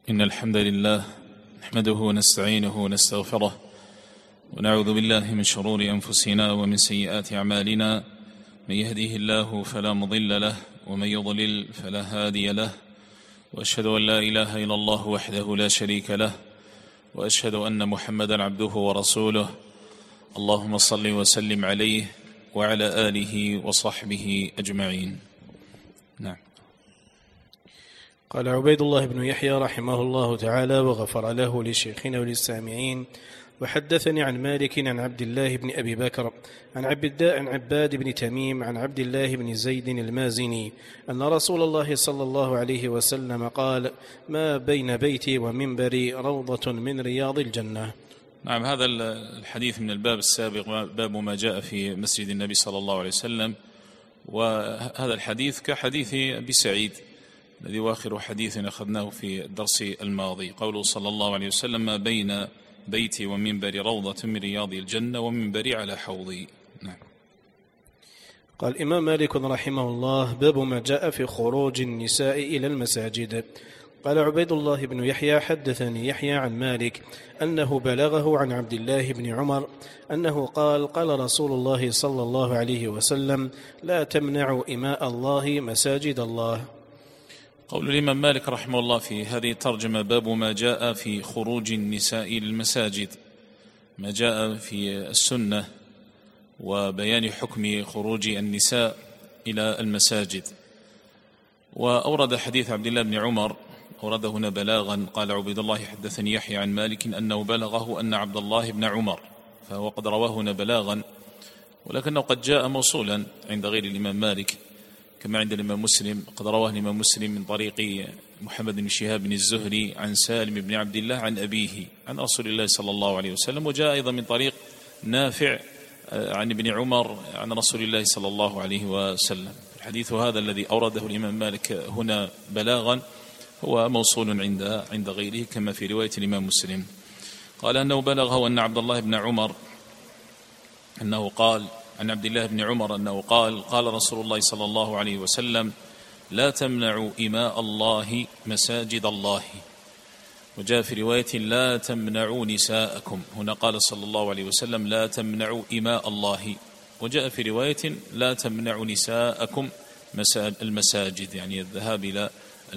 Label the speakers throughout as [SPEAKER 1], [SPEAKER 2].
[SPEAKER 1] إن الحمد لله نحمده ونستعينه ونستغفره ونعوذ بالله من شرور أنفسنا ومن سيئات أعمالنا. من يهديه الله فلا مضل له ومن يضلل فلا هادي له، وأشهد أن لا إله إلا الله وحده لا شريك له، وأشهد أن محمدا عبده ورسوله. اللهم صل وسلم عليه وعلى آله وصحبه أجمعين. نعم.
[SPEAKER 2] قال عبيد الله بن يحيى رحمه الله تعالى وغفر له لشيخنا وللسامعين: وحدثني عن مالك عن عبد الله بن أبي بكر عن عباد بن تميم عن عبد الله بن زيد المازني أن رسول الله صلى الله عليه وسلم قال: ما بين بيتي ومنبري روضة من رياض الجنة.
[SPEAKER 1] نعم، هذا الحديث من الباب السابق، باب ما جاء في مسجد النبي صلى الله عليه وسلم، وهذا الحديث كحديث أبي سعيد الذي واخر حديث أخذناه في الدرس الماضي، قوله صلى الله عليه وسلم: ما بين بيتي ومنبري روضة من رياض الجنة ومنبري على حوضي. نعم.
[SPEAKER 2] قال الإمام مالك رحمه الله: باب ما جاء في خروج النساء إلى المساجد. قال عبيد الله بن يحيى: حدثني يحيى عن مالك أنه بلغه عن عبد الله بن عمر أنه قال: قال رسول الله صلى الله عليه وسلم: لا تمنعوا إماء الله مساجد الله.
[SPEAKER 1] قول الإمام مالك رحمه الله في هذه الترجمة: باب ما جاء في خروج النساء للمساجد، ما جاء في السنة وبيان حكم خروج النساء إلى المساجد. وأورد حديث عبد الله بن عمر، أورده هنا بلاغا. قال عبيد الله: حدثني يحيى عن مالك أنه بلغه أن عبد الله بن عمر، فهو قد رواه هنا بلاغا، ولكنه قد جاء موصولا عند غير الإمام مالك كما عند الإمام مسلم. قد رواه الإمام مسلم من طريق محمد بن شهاب بن الزهري عن سالم بن عبد الله عن أبيه عن رسول الله صلى الله عليه وسلم، وجاء أيضا من طريق نافع عن ابن عمر عن رسول الله صلى الله عليه وسلم. الحديث هذا الذي أورده الإمام مالك هنا بلاغا هو موصول عند غيره كما في رواية الإمام مسلم. قال أنه بلغه أن عبد الله بن عمر أنه قال عن عبد الله بن عمر أنه قال: قال رسول الله صلى الله عليه وسلم: لا تمنعوا إماء الله مساجد الله. وجاء في رواية: لا تمنعوا نساءكم. هنا قال صلى الله عليه وسلم: لا تمنعوا إماء الله. وجاء في رواية: لا تمنعوا نساءكم المساجد، يعني الذهاب إلى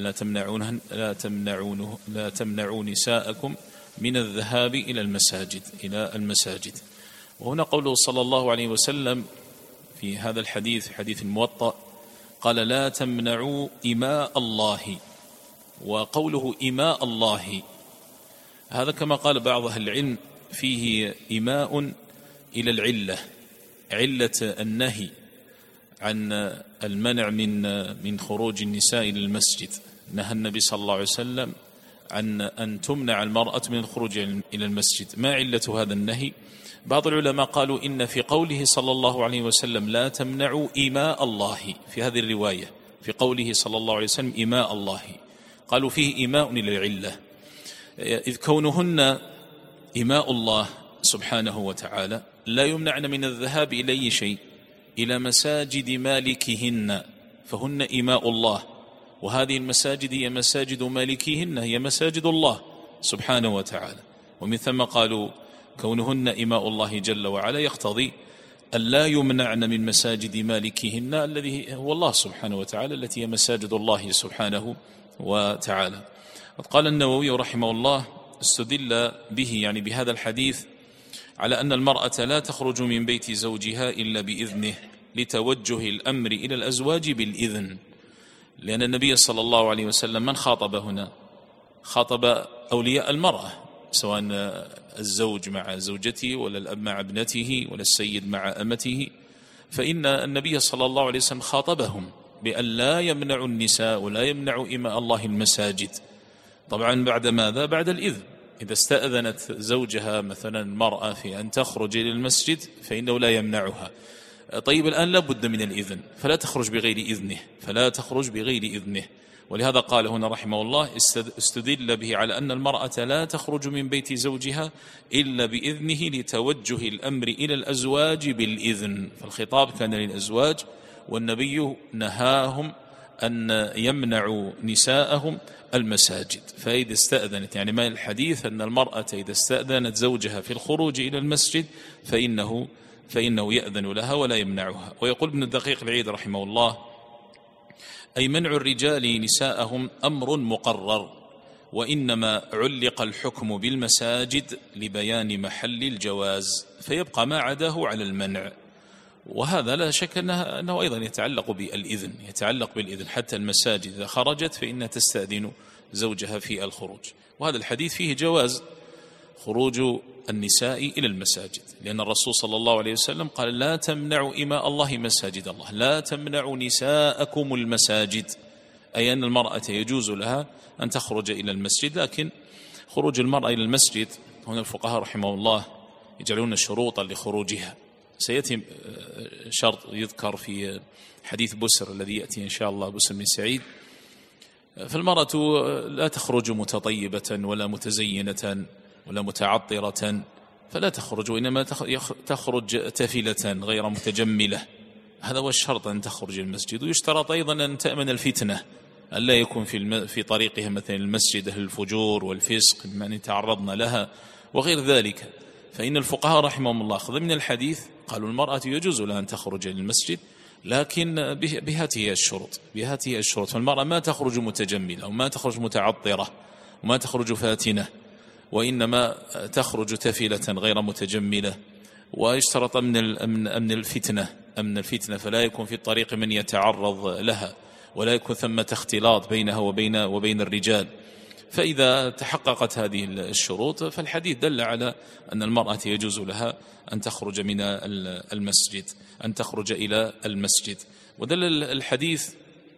[SPEAKER 1] لا تمنعوا نساءكم من الذهاب إلى المساجد. وهنا قوله صلى الله عليه وسلم في هذا الحديث، حديث الموطأ، قال: لا تمنعوا إماء الله. وقوله إماء الله هذا كما قال بعض أهل العلم فيه إماء إلى العلة، علة النهي عن المنع من خروج النساء إلى المسجد. نهى النبي صلى الله عليه وسلم عن أن تمنع المرأة من الخروج إلى المسجد. ما علة هذا النهي؟ بعض العلماء قالوا إن في قوله صلى الله عليه وسلم: لا تمنعوا إماء الله، في هذه الرواية في قوله صلى الله عليه وسلم إماء الله، قالوا فيه إماء إلى العلة، إذ كونهن إماء الله سبحانه وتعالى لا يمنعن من الذهاب إلى أي شيء، إلى مساجد مالكهن، فهن إماء الله، وهذه المساجد هي مساجد مالكيهن، هي مساجد الله سبحانه وتعالى. ومن ثم قالوا كونهن إماء الله جل وعلا يقتضي أن لا يمنعن من مساجد مالكهن الذي هو الله سبحانه وتعالى، التي هي مساجد الله سبحانه وتعالى. قال النووي رحمه الله: استدل به، يعني بهذا الحديث، على أن المرأة لا تخرج من بيت زوجها إلا بإذنه، لتوجه الأمر إلى الأزواج بالإذن، لأن النبي صلى الله عليه وسلم من خاطب هنا؟ خاطب أولياء المرأة، سواء الزوج مع زوجته ولا الأب مع ابنته ولا السيد مع أمته، فإن النبي صلى الله عليه وسلم خاطبهم بأن لا يمنعوا النساء ولا يمنعوا إماء الله المساجد. طبعا بعد ماذا؟ بعد الإذن. إذا استأذنت زوجها مثلا المرأة في أن تخرج إلى المسجد فإنه لا يمنعها. طيب الآن لا بد من الإذن، فلا تخرج بغير إذنه. ولهذا قال هنا رحمه الله: استدل به على أن المرأة لا تخرج من بيت زوجها إلا بإذنه، لتوجه الأمر إلى الأزواج بالإذن. فالخطاب كان للأزواج، والنبي نهاهم أن يمنعوا نساءهم المساجد. فإذا استأذنت، يعني ما الحديث أن المرأة إذا استأذنت زوجها في الخروج إلى المسجد فإنه يأذن لها ولا يمنعها. ويقول ابن الدقيق العيد رحمه الله: أي منع الرجال نساءهم أمر مقرر، وإنما علق الحكم بالمساجد لبيان محل الجواز، فيبقى ما عداه على المنع. وهذا لا شك أنه أيضا يتعلق بالإذن، حتى المساجد إذا خرجت فإنها تستأذن زوجها في الخروج. وهذا الحديث فيه جواز خروج النساء إلى المساجد، لأن الرسول صلى الله عليه وسلم قال: لا تمنعوا إماء الله مساجد الله، لا تمنعوا نساءكم المساجد، أي أن المرأة يجوز لها أن تخرج إلى المسجد. لكن خروج المرأة إلى المسجد هنا الفقهاء رحمه الله يجعلون شروطا لخروجها. سيأتي شرط يذكر في حديث بسر الذي يأتي إن شاء الله، بسر بن سعيد. فالمرأة لا تخرج متطيبة ولا متزينة ولا متعطرة، فلا تخرج، وإنما تخرج تافلة غير متجملة. هذا هو الشرط أن تخرج المسجد. ويشترط أيضا أن تأمن الفتنة، ألا يكون في طريقها مثلا المسجد أهل الفجور والفسق من يتعرضن لها وغير ذلك. فإن الفقهاء رحمهم الله أخذ من الحديث قالوا المرأة يجوز لها أن تخرج للمسجد، لكن بهذه الشروط. فالمرأة ما تخرج متجملة وما تخرج متعطرة وما تخرج فاتنة، وإنما تخرج تفلة غير متجملة. ويشترط أمن الفتنة، فلا يكون في الطريق من يتعرض لها، ولا يكون ثمة اختلاط بينها وبين الرجال. فإذا تحققت هذه الشروط فالحديث دل على أن المرأة يجوز لها أن تخرج من المسجد، أن تخرج إلى المسجد. ودل الحديث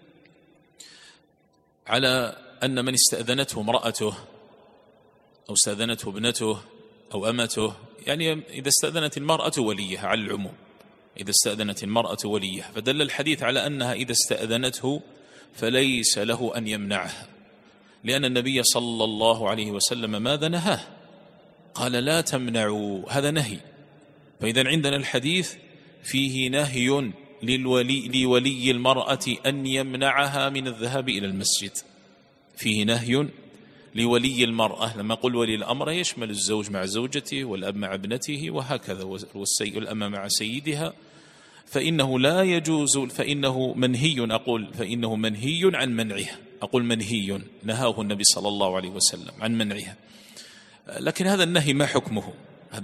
[SPEAKER 1] على أن من استأذنته امرأته أو استأذنته ابنته أو أمته، يعني إذا استأذنت المرأة وليها على العموم، إذا استأذنت المرأة وليها، فدل الحديث على أنها إذا استأذنته فليس له أن يمنعها، لأن النبي صلى الله عليه وسلم ماذا نهاه؟ قال: لا تمنعوا، هذا نهي. فإذا عندنا الحديث فيه نهي لولي المرأة أن يمنعها من الذهاب إلى المسجد، فيه نهي لولي المرأة. لما قل ولي الأمر يشمل الزوج مع زوجته والأب مع ابنته وهكذا، والأمة مع سيدها. فإنه لا يجوز، فإنه منهي عن منعها. أقول منهي، نهاه النبي صلى الله عليه وسلم عن منعها. لكن هذا النهي ما حكمه؟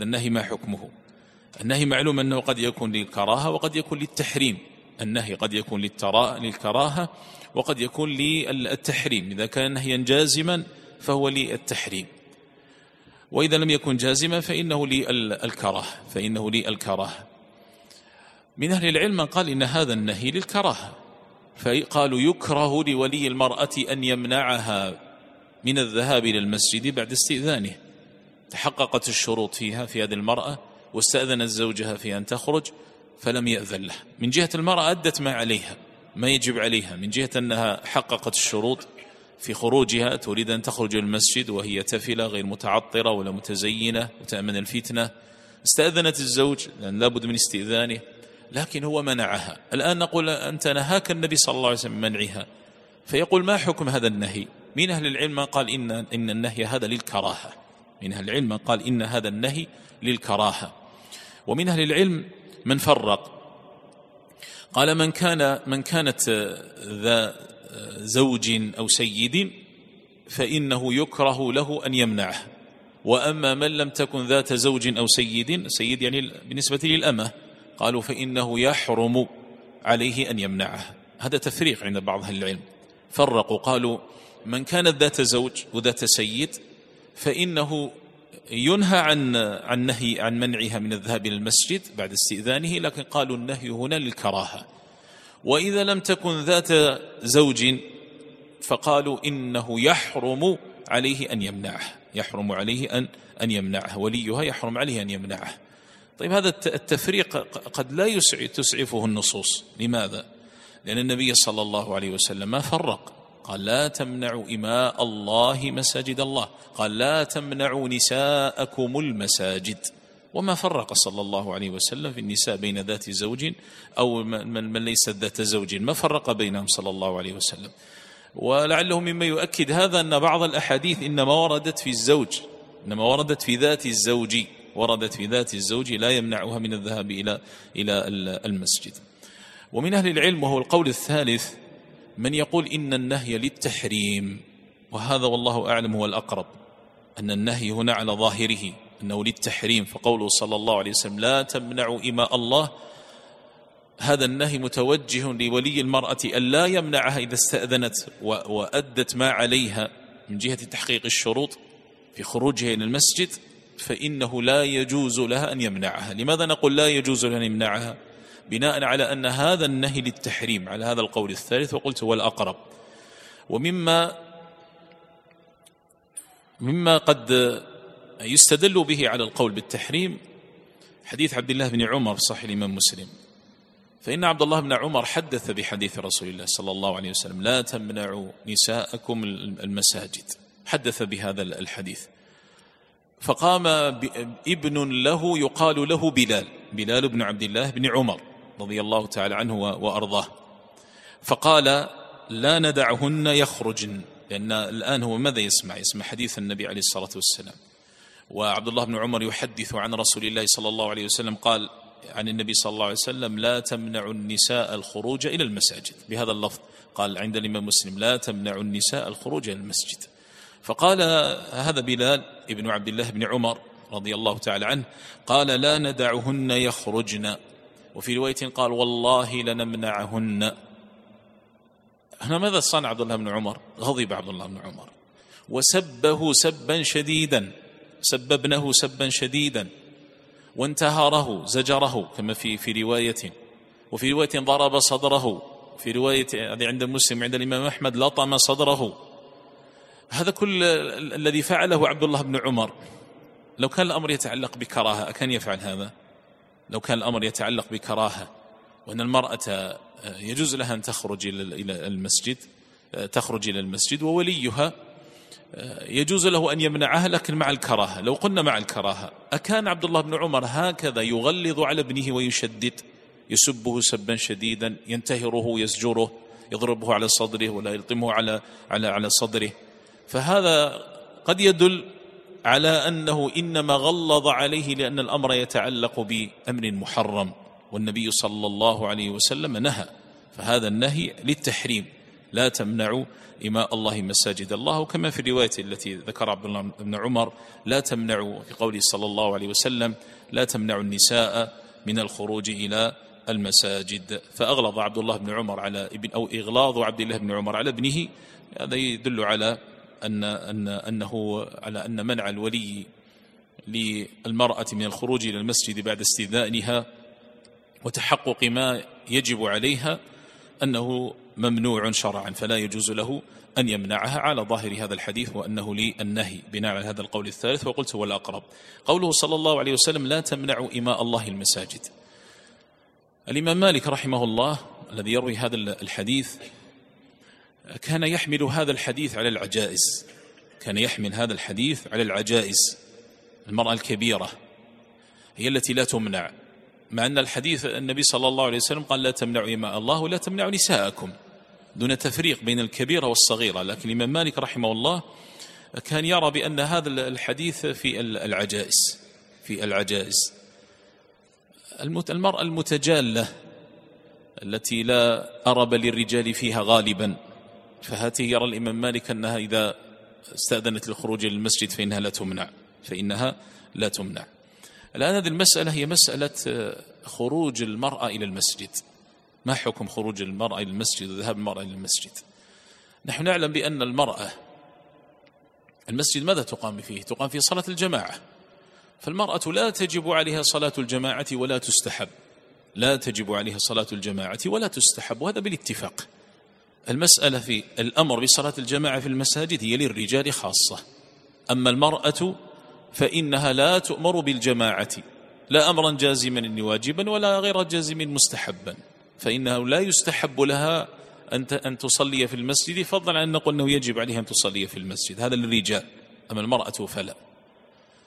[SPEAKER 1] النهي معلوم أنه قد يكون للكراهة وقد يكون للتحريم. النهي قد يكون للكراهة وقد يكون للتحريم. إذا كان نهيا جازما فهو للتحريم، وإذا لم يكن جازما فإنه للكراهة. من أهل العلم من قال إن هذا النهي للكراهة، فقالوا يكره لولي المرأة أن يمنعها من الذهاب إلى المسجد بعد استئذانه. تحققت الشروط فيها في هذه المرأة واستأذنت زوجها في أن تخرج فلم يأذن له. من جهة المرأة أدت ما عليها، ما يجب عليها، من جهة أنها حققت الشروط في خروجها، تريد أن تخرج المسجد وهي تفلة غير متعطرة ولا متزينة وتأمن الفتنة. استأذنت الزوج لأن لابد من استئذانه، لكن هو منعها. الآن نقول أنت نهاك النبي صلى الله عليه وسلم منعها، فيقول ما حكم هذا النهي؟ من أهل العلم قال إن النهي هذا للكراهة، من أهل العلم قال إن هذا النهي للكراهة. ومن أهل العلم من فرق، قال من كانت ذا زوج أو سيد فإنه يكره له أن يمنعه، وأما من لم تكن ذات زوج أو سيد يعني بالنسبة للأمة، قالوا فإنه يحرم عليه أن يمنعه. هذا تفريق عند بعض أهل العلم، فرقوا قالوا من كانت ذات زوج وذات سيد فإنه ينهى عن منعها من الذهاب إلى المسجد بعد استئذانه، لكن قالوا النهي هنا للكراهة. وإذا لم تكن ذات زوج فقالوا إنه يحرم عليه أن يمنعه، وليها يحرم عليه أن يمنعه. طيب هذا التفريق قد لا تسعفه النصوص. لماذا؟ لأن النبي صلى الله عليه وسلم ما فرق، قال لا تمنعوا إماء الله مساجد الله، قال لا تمنعوا نساءكم المساجد، وما فرق صلى الله عليه وسلم في النساء بين ذات زوج أو من ليست ذات زوج، ما فرق بينهم صلى الله عليه وسلم. ولعله مما يؤكد هذا أن بعض الأحاديث إنما وردت في الزوج، إنما وردت في ذات الزوج، وردت في ذات الزوج لا يمنعها من الذهاب إلى المسجد. ومن أهل العلم، وهو القول الثالث، من يقول إن النهي للتحريم، وهذا والله أعلم هو الأقرب، أن النهي هنا على ظاهره أنه للتحريم، فقوله صلى الله عليه وسلم لا تمنعوا إماء الله، هذا النهي متوجه لولي المرأة أن لا يمنعها إذا استأذنت وأدت ما عليها من جهة تحقيق الشروط في خروجها إلى المسجد، فإنه لا يجوز لها أن يمنعها. لماذا نقول لا يجوز لها أن يمنعها؟ بناء على أن هذا النهي للتحريم على هذا القول الثالث، وقلت هو الأقرب. ومما قد يستدل به على القول بالتحريم حديث عبد الله بن عمر في صحيح الإمام مسلم، فإن عبد الله بن عمر حدث بحديث رسول الله صلى الله عليه وسلم لا تمنعوا نساءكم المساجد، حدث بهذا الحديث. فقام ابن له يقال له بلال بن عبد الله بن عمر رضي الله تعالى عنه وأرضاه، فقال لا ندعهن يخرجن، لأن الآن هو ماذا يسمع حديث النبي عليه الصلاة والسلام، وعبد الله بن عمر يحدث عن رسول الله صلى الله عليه وسلم قال عن النبي صلى الله عليه وسلم لا تمنعوا النساء الخروج إلى المساجد، بهذا اللفظ قال عند الإمام مسلم لا تمنعوا النساء الخروج إلى المسجد. فقال هذا بلال ابن عبد الله بن عمر رضي الله تعالى عنه قال لا ندعهن يخرجن، وفي رواية قال والله لنمنعهن. هنا ماذا صنع عبد الله بن عمر؟ غضب عبد الله بن عمر وسبه سبا شديدا، سب ابنه سبا شديدا، وانتهره زجره كما في رواية، وفي رواية ضرب صدره، في رواية عند مسلم عند الإمام أحمد لطم صدره. هذا كل الذي فعله عبد الله بن عمر لو كان الأمر يتعلق بكراهة أكان يفعل هذا؟ لو كان الأمر يتعلق بكراهة وأن المرأة يجوز لها أن تخرج إلى المسجد ووليها يجوز له أن يمنعها، لكن مع الكراهة، لو قلنا مع الكراهة أكان عبد الله بن عمر هكذا يغلظ على ابنه ويشدد، يسبه سبا شديدا، ينتهره يزجره، يضربه على صدره ولا يلطمه على صدره؟ فهذا قد يدل على أنه إنما غلظ عليه لأن الأمر يتعلق بأمر محرم، والنبي صلى الله عليه وسلم نهى، فهذا النهي للتحريم، لا تمنعوا إماء الله مساجد الله. وكما في الرواية التي ذكر عبد الله بن عمر لا تمنعوا، في قوله صلى الله عليه وسلم لا تمنعوا النساء من الخروج إلى المساجد. فأغلظ عبد الله بن عمر على ابن، أو إغلاظ عبد الله بن عمر على ابنه، هذا يدل على أن منع الولي للمرأة من الخروج إلى المسجد بعد استئذانها وتحقق ما يجب عليها أنه ممنوع شرعا، فلا يجوز له أن يمنعها على ظاهر هذا الحديث، وأنه للنهي بناء على هذا القول الثالث، وقلت هو الأقرب. قوله صلى الله عليه وسلم لا تمنعوا إماء الله المساجد، الإمام مالك رحمه الله الذي يروي هذا الحديث كان يحمل هذا الحديث على العجائز، كان يحمل هذا الحديث على العجائز، المرأة الكبيرة هي التي لا تمنع، مع أن الحديث النبي صلى الله عليه وسلم قال لا تمنعوا إماء الله ولا تمنعوا نساءكم، دون تفريق بين الكبيرة والصغيرة. لكن الإمام مالك رحمه الله كان يرى بأن هذا الحديث في العجائز، المرأة المتجالة التي لا أرب للرجال فيها غالبا، فهذه يرى الإمام مالك أنها إذا استأذنت للخروج للمسجد فإنها لا تمنع. الآن هذه المسألة هي مسألة خروج المرأة إلى المسجد. ما حكم خروج المرأة إلى المسجد وذهاب المرأة إلى المسجد؟ نحن نعلم بأن المرأة المسجد ماذا تقام فيه؟ تقام فيه صلاة الجماعة، فالمرأة لا تجب عليها صلاة الجماعة ولا تستحب، لا تجب عليها صلاة الجماعة ولا تستحب، وهذا بالاتفاق. المسألة في الأمر بصلاة الجماعة في المساجد هي للرجال خاصة، أما المرأة فإنها لا تؤمر بالجماعة، لا أمرا جازما واجبا ولا غير جازم مستحبا، فإنه لا يستحب لها أن تصلي في المسجد، فضلا عن أن نقول أنه يجب عليها أن تصلي في المسجد، هذا للرجال، أما المرأة فلا.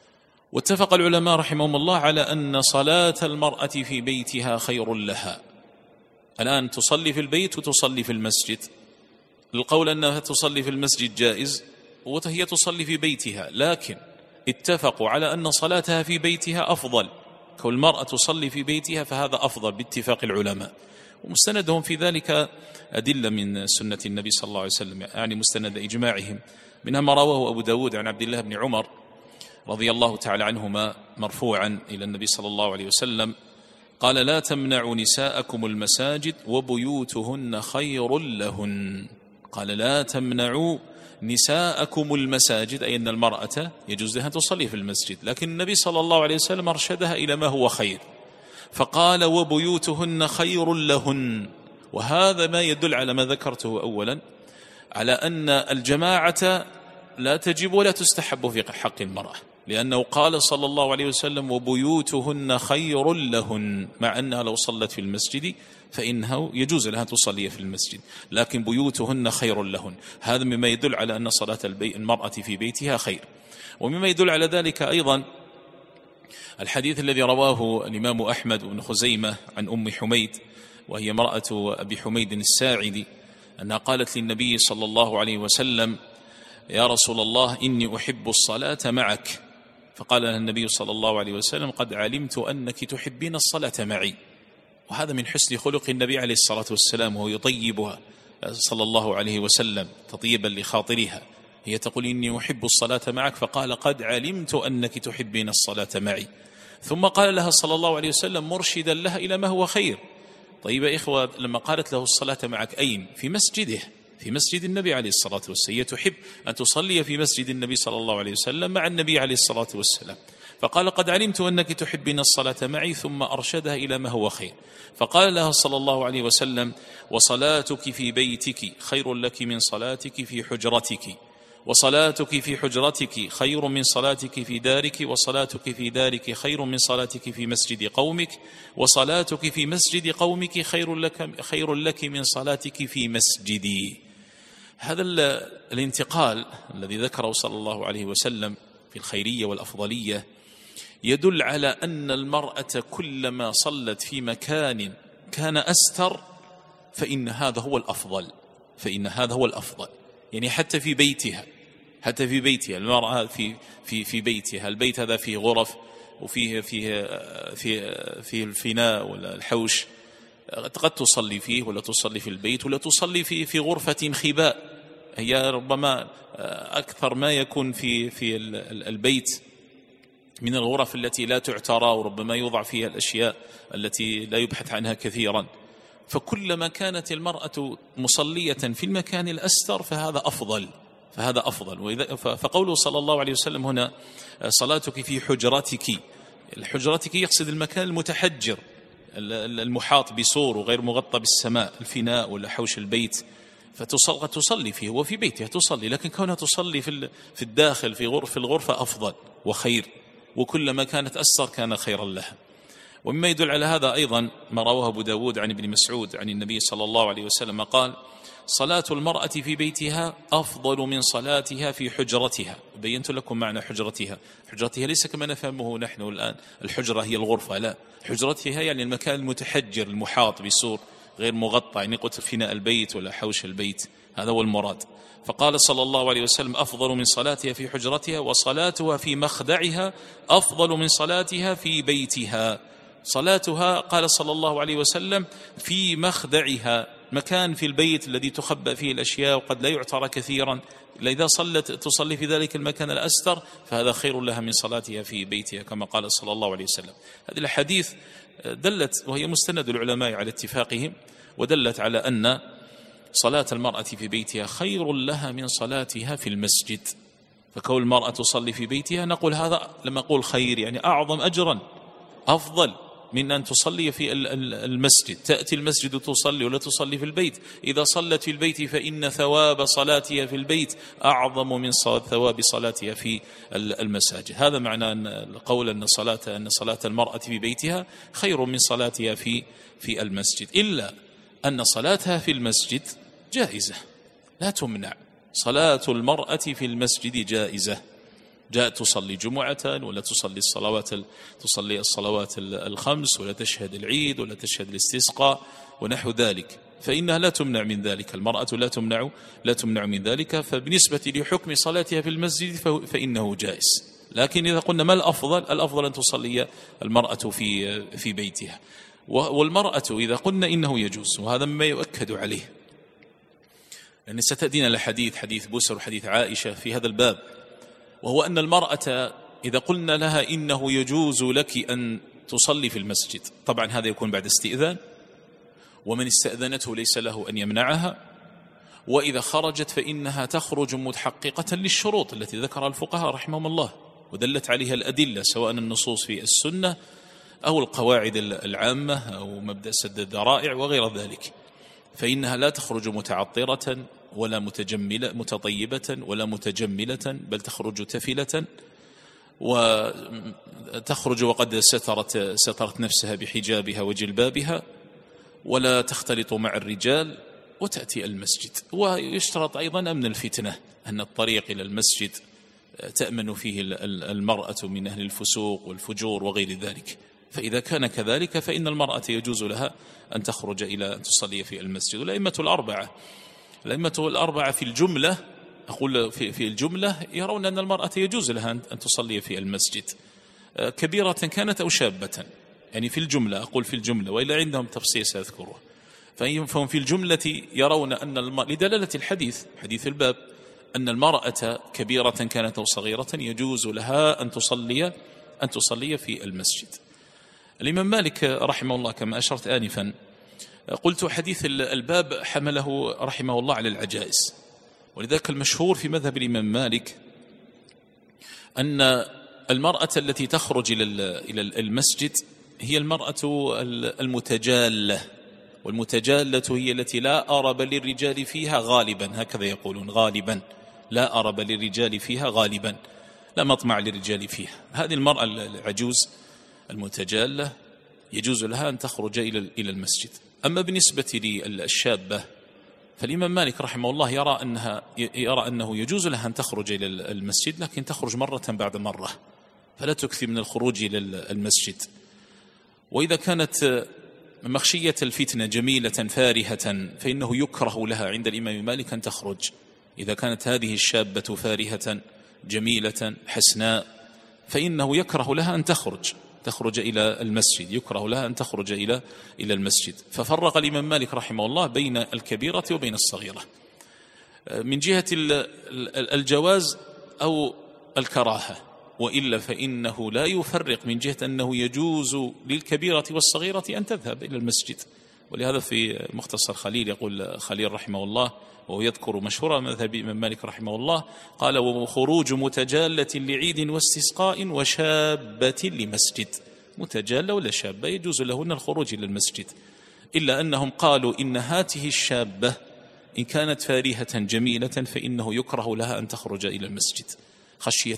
[SPEAKER 1] واتفق العلماء رحمهم الله على أن صلاة المرأة في بيتها خير لها. الآن تصلي في البيت وتصلي في المسجد، القول أنها تصلي في المسجد جائز وهي تصلي في بيتها، لكن اتفقوا على أن صلاتها في بيتها أفضل. كون المرأة تصلي في بيتها فهذا أفضل باتفاق العلماء، ومستندهم في ذلك أدلة من سنة النبي صلى الله عليه وسلم، يعني مستند إجماعهم، منها ما رواه أبو داود عن عبد الله بن عمر رضي الله تعالى عنهما مرفوعا إلى النبي صلى الله عليه وسلم قال: لا تمنعوا نساءكم المساجد وبيوتهن خير لهن. قال: لا تمنعوا نساءكم المساجد، أي أن المرأة يجوز لها تصلي في المسجد، لكن النبي صلى الله عليه وسلم أرشدها إلى ما هو خير، فقال: وبيوتهن خير لهن. وهذا ما يدل على ما ذكرته أولا، على أن الجماعة لا تجب ولا تستحب في حق المرأة، لأنه قال صلى الله عليه وسلم: وبيوتهن خير لهن، مع أنها لو صلت في المسجد فإنه يجوز لها تصلي في المسجد، لكن بيوتهن خير لهن. هذا مما يدل على أن صلاة المرأة في بيتها خير. ومما يدل على ذلك أيضا الحديث الذي رواه الإمام أحمد بن خزيمة عن أم حميد، وهي امرأة أبي حميد الساعدي، أنها قالت للنبي صلى الله عليه وسلم: يا رسول الله، إني أحب الصلاة معك. فقال لها النبي صلى الله عليه وسلم: قد علمت أنك تحبين الصلاة معي. وهذا من حسن خلق النبي عليه الصلاة والسلام، وهو يطيبها صلى الله عليه وسلم تطيبا لخاطرها. هي تقول: إني أحب الصلاة معك، فقال: قد علمت أنك تحبين الصلاة معي. ثم قال لها صلى الله عليه وسلم مرشدا لها إلى ما هو خير. طيب يا إخوة، لما قالت له الصلاة معك أين؟ في مسجده، في مسجد النبي عليه الصلاة والسلام. هي تحب أن تصلي في مسجد النبي صلى الله عليه وسلم مع النبي عليه الصلاة والسلام، فقال: قد علمت أنك تحبين الصلاة معي، ثم أرشدها إلى ما هو خير. فقال لها صلى الله عليه وسلم: وصلاتك في بيتك خير لك من صلاتك في حجرتك، وصلاتك في حجرتك خير من صلاتك في دارك، وصلاتك في دارك خير من صلاتك في مسجد قومك، وصلاتك في مسجد قومك خير لك من صلاتك في مسجدي. هذا الانتقال الذي ذكره صلى الله عليه وسلم في الخيرية والأفضلية يدل على أن المرأة كلما صلت في مكان كان أستر فإن هذا هو الأفضل، فإن هذا هو الأفضل. يعني حتى في بيتها، حتى في بيتها المرأة في بيتها، البيت هذا فيه غرف وفيه فيه الفناء ولا الحوش، قد تصلي فيه ولا تصلي في البيت ولا تصلي في غرفة خباء. هي ربما أكثر ما يكون في البيت من الغرف التي لا تعترى، وربما يوضع فيها الأشياء التي لا يبحث عنها كثيرا. فكلما كانت المرأة مصلية في المكان الأستر فهذا أفضل، فهذا أفضل. فقوله صلى الله عليه وسلم هنا: صلاتك في حجرتك، الحجرتك يقصد المكان المتحجر المحاط بسور وغير مغطى بالسماء، الفناء ولا حوش البيت، فتصلي فيه وفي بيتها تصلي، لكن كونها تصلي في الداخل في الغرفة أفضل وخير، وكلما كانت أستر كان خيرا لها. ومما يدل على هذا أيضا ما رواه أبو داود عن ابن مسعود عن النبي صلى الله عليه وسلم قال: صلاة المرأة في بيتها أفضل من صلاتها في حجرتها. بينت لكم معنى حجرتها. حجرتها ليس كما نفهمه نحن الآن، الحجرة هي الغرفة، لا، حجرتها يعني المكان المتحجر المحاط بسور غير مغطى، يعني قلت فناء البيت ولا حوش البيت، هذا هو المراد. فقال صلى الله عليه وسلم: أفضل من صلاتها في حجرتها، وصلاتها في مخدعها أفضل من صلاتها في بيتها. صلاتها قال صلى الله عليه وسلم في مخدعها، مكان في البيت الذي تخبأ فيه الأشياء وقد لا يعترى كثيرا، إذا تصلي في ذلك المكان الأستر فهذا خير لها من صلاتها في بيتها، كما قال صلى الله عليه وسلم. هذه الحديث دلت، وهي مستند العلماء على اتفاقهم، ودلت على أن صلاة المرأة في بيتها خير لها من صلاتها في المسجد. فكون المرأة تصلي في بيتها نقول هذا، لما أقول خير يعني أعظم أجرا، أفضل من أن تصلي في المسجد. تأتي المسجد وتصلي ولا تصلي في البيت. إذا صلت في البيت فإن ثواب صلاتها في البيت أعظم من ثواب صلاتها في المساجد. هذا معنى أن القول أن صلاة المرأة في بيتها خير من صلاتها في المسجد، إلا أن صلاتها في المسجد جائزة لا تمنع. صلاة المرأة في المسجد جائزة جاءت تصلي جمعة ولا تصلي الصلوات الخمس، ولا تشهد العيد، ولا تشهد الاستسقاء ونحو ذلك، فإنها لا تمنع من ذلك، المرأة لا تمنع من ذلك. فبالنسبة لحكم صلاتها في المسجد فإنه جائز. لكن إذا قلنا ما الأفضل أن تصلي المرأة في بيتها. والمرأة إذا قلنا إنه يجوز، وهذا مما يؤكد عليه، لأن ستأتينا حديث بسر وحديث عائشة في هذا الباب، وهو أن المرأة إذا قلنا لها إنه يجوز لك أن تصلي في المسجد، طبعا هذا يكون بعد استئذان، ومن استأذنته ليس له أن يمنعها، وإذا خرجت فإنها تخرج متحققة للشروط التي ذكرها الفقهاء رحمهم الله ودلت عليها الأدلة، سواء النصوص في السنة أو القواعد العامة أو مبدأ سد الذرائع وغير ذلك. فإنها لا تخرج متعطرة ولا متطيبة ولا متجملة، بل تخرج تفلة، وتخرج وقد سترت نفسها بحجابها وجلبابها، ولا تختلط مع الرجال، وتأتي المسجد. ويشترط أيضا أمن الفتنة، أن الطريق إلى المسجد تأمن فيه المرأة من أهل الفسوق والفجور وغير ذلك. فإذا كان كذلك فإن المرأة يجوز لها أن تخرج إلى أن تصلي في المسجد. والأئمة الأربعة في الجملة، أقول في الجملة، يرون أن المرأة يجوز لها أن تصلي في المسجد، كبيرة كانت أو شابة، يعني في الجملة، أقول في الجملة، وإلا عندهم تفصيل سأذكره. فهم في الجملة يرون أن لدلالة حديث الباب، أن المرأة كبيرة كانت أو صغيرة يجوز لها أن تصلي في المسجد. الإمام مالك رحمه الله كما أشرت آنفا، قلت حديث الباب حمله رحمه الله على العجائز، ولذلك المشهور في مذهب الإمام مالك أن المرأة التي تخرج إلى المسجد هي المرأة المتجالة، والمتجالة هي التي لا أرب للرجال فيها غالبا، هكذا يقولون، غالبا لا أرب للرجال فيها غالبا، لا مطمع للرجال فيها. هذه المرأة العجوز المتجالة يجوز لها أن تخرج إلى المسجد. أما بالنسبة للشابة فالإمام مالك رحمه الله يرى أنه يجوز لها أن تخرج إلى المسجد، لكن تخرج مرة بعد مرة، فلا تكثر من الخروج إلى المسجد. وإذا كانت مخشية الفتنة جميلة فارهة فإنه يكره لها عند الإمام مالك أن تخرج. إذا كانت هذه الشابة فارهة جميلة حسناء فإنه يكره لها أن تخرج إلى المسجد، يكره لها أن تخرج إلى المسجد. ففرق الإمام مالك رحمه الله بين الكبيرة وبين الصغيرة من جهة الجواز أو الكراهة، وإلا فإنه لا يفرق من جهة أنه يجوز للكبيرة والصغيرة أن تذهب إلى المسجد. ولهذا في مختصر خليل يقول خليل رحمه الله، وهو يذكر مشهور مذهب الإمام مالك رحمه الله، قال: وخروج متجالة لعيد واستسقاء وشابة لمسجد. متجالة ولا شابة يجوز لهن الخروج إلى المسجد، إلا أنهم قالوا إن هاته الشابة إن كانت فارهة جميلة فإنه يكره لها أن تخرج إلى المسجد خشية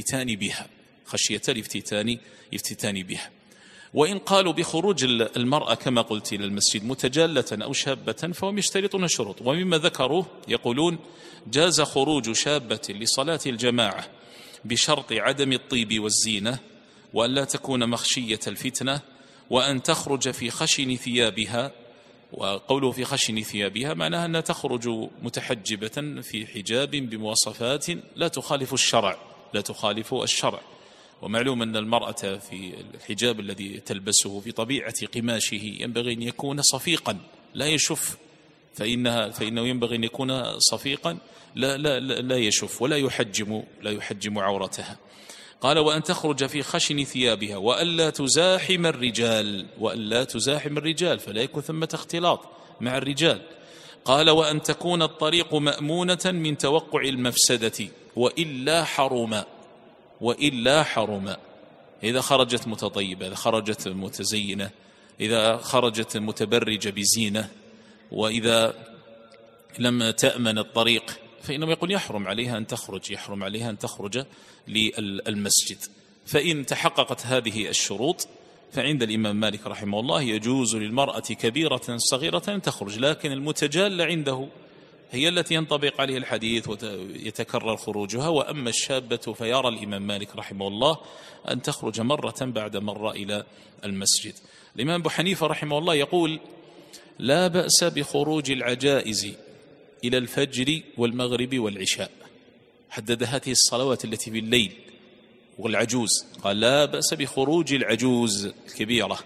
[SPEAKER 1] الافتتان بها. وإن قالوا بخروج المرأة كما قلت إلى المسجد متجالة أو شابة فهم يشترطون شروط. ومما ذكروه يقولون: جاز خروج شابة لصلاة الجماعة بشرط عدم الطيب والزينة، وأن لا تكون مخشية الفتنة، وأن تخرج في خشن ثيابها. وقوله في خشن ثيابها معناها أنها تخرج متحجبة في حجاب بمواصفات لا تخالف الشرع. ومعلوم أن المرأة في الحجاب الذي تلبسه في طبيعة قماشه ينبغي أن يكون صفيقا لا يشف، فإنه ينبغي أن يكون صفيقا لا يشف ولا يحجم عورتها. قال: وأن تخرج في خشن ثيابها، وألا تزاحم الرجال فلا يكون ثمة اختلاط مع الرجال. قال: وأن تكون الطريق مأمونة من توقع المفسدة، وإلا حرم. إذا خرجت متطيبة، إذا خرجت متزينة، إذا خرجت متبرجة بزينة، وإذا لم تأمن الطريق فإنه يقول يحرم عليها أن تخرج للمسجد. فإن تحققت هذه الشروط فعند الإمام مالك رحمه الله يجوز للمرأة كبيرة صغيرة أن تخرج، لكن المتجال عنده هي التي ينطبق عليها الحديث ويتكرر خروجها. وأما الشابة فيرى الإمام مالك رحمه الله أن تخرج مرة بعد مرة إلى المسجد. الإمام أبو حنيفة رحمه الله يقول لا بأس بخروج العجائز إلى الفجر والمغرب والعشاء، حدد هذه الصلوات التي في الليل، والعجوز قال لا بأس بخروج العجوز الكبيرة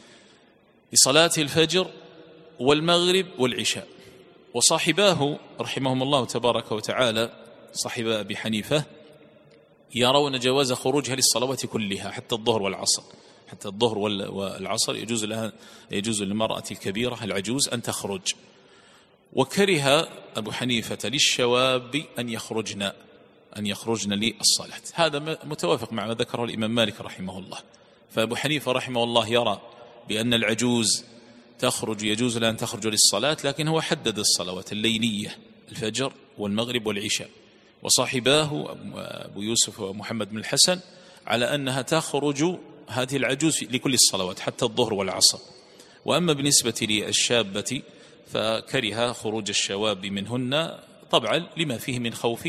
[SPEAKER 1] لصلاة الفجر والمغرب والعشاء. وصاحباه رحمهم الله تبارك وتعالى صاحب أبي حنيفة يرون جواز خروجها للصلوات كلها حتى الظهر والعصر، حتى الظهر والعصر يجوز للمرأة الكبيرة العجوز أن تخرج. وكره أبو حنيفة للشواب أن يخرجن للصلاة. هذا متوافق مع ما ذكره الإمام مالك رحمه الله. فأبو حنيفة رحمه الله يرى بأن العجوز تخرج، يجوز لها أن تخرج للصلاة، لكن هو حدد الصلوات الليلية الفجر والمغرب والعشاء. وصاحباه أبو يوسف ومحمد بن الحسن على أنها تخرج هذه العجوز لكل الصلوات حتى الظهر والعصر. وأما بالنسبة للشابة فكره خروج الشواب منهن طبعا لما فيه من خوف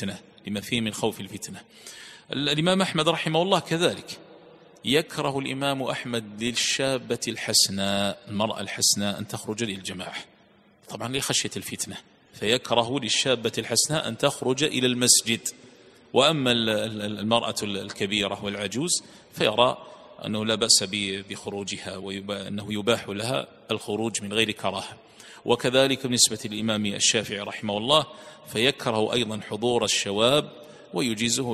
[SPEAKER 1] الفتنة. الإمام أحمد رحمه الله كذلك يكره الإمام أحمد للشابة الحسناء، المرأة الحسناء، أن تخرج للجماعة طبعا لخشية الفتنة، فيكره للشابة الحسناء أن تخرج إلى المسجد. وأما المرأة الكبيرة والعجوز فيرى أنه لا بأس بخروجها، وأنه يباح لها الخروج من غير كراهة. وكذلك بالنسبة للإمام الشافعي رحمه الله فيكره أيضا حضور الشواب ويجيزه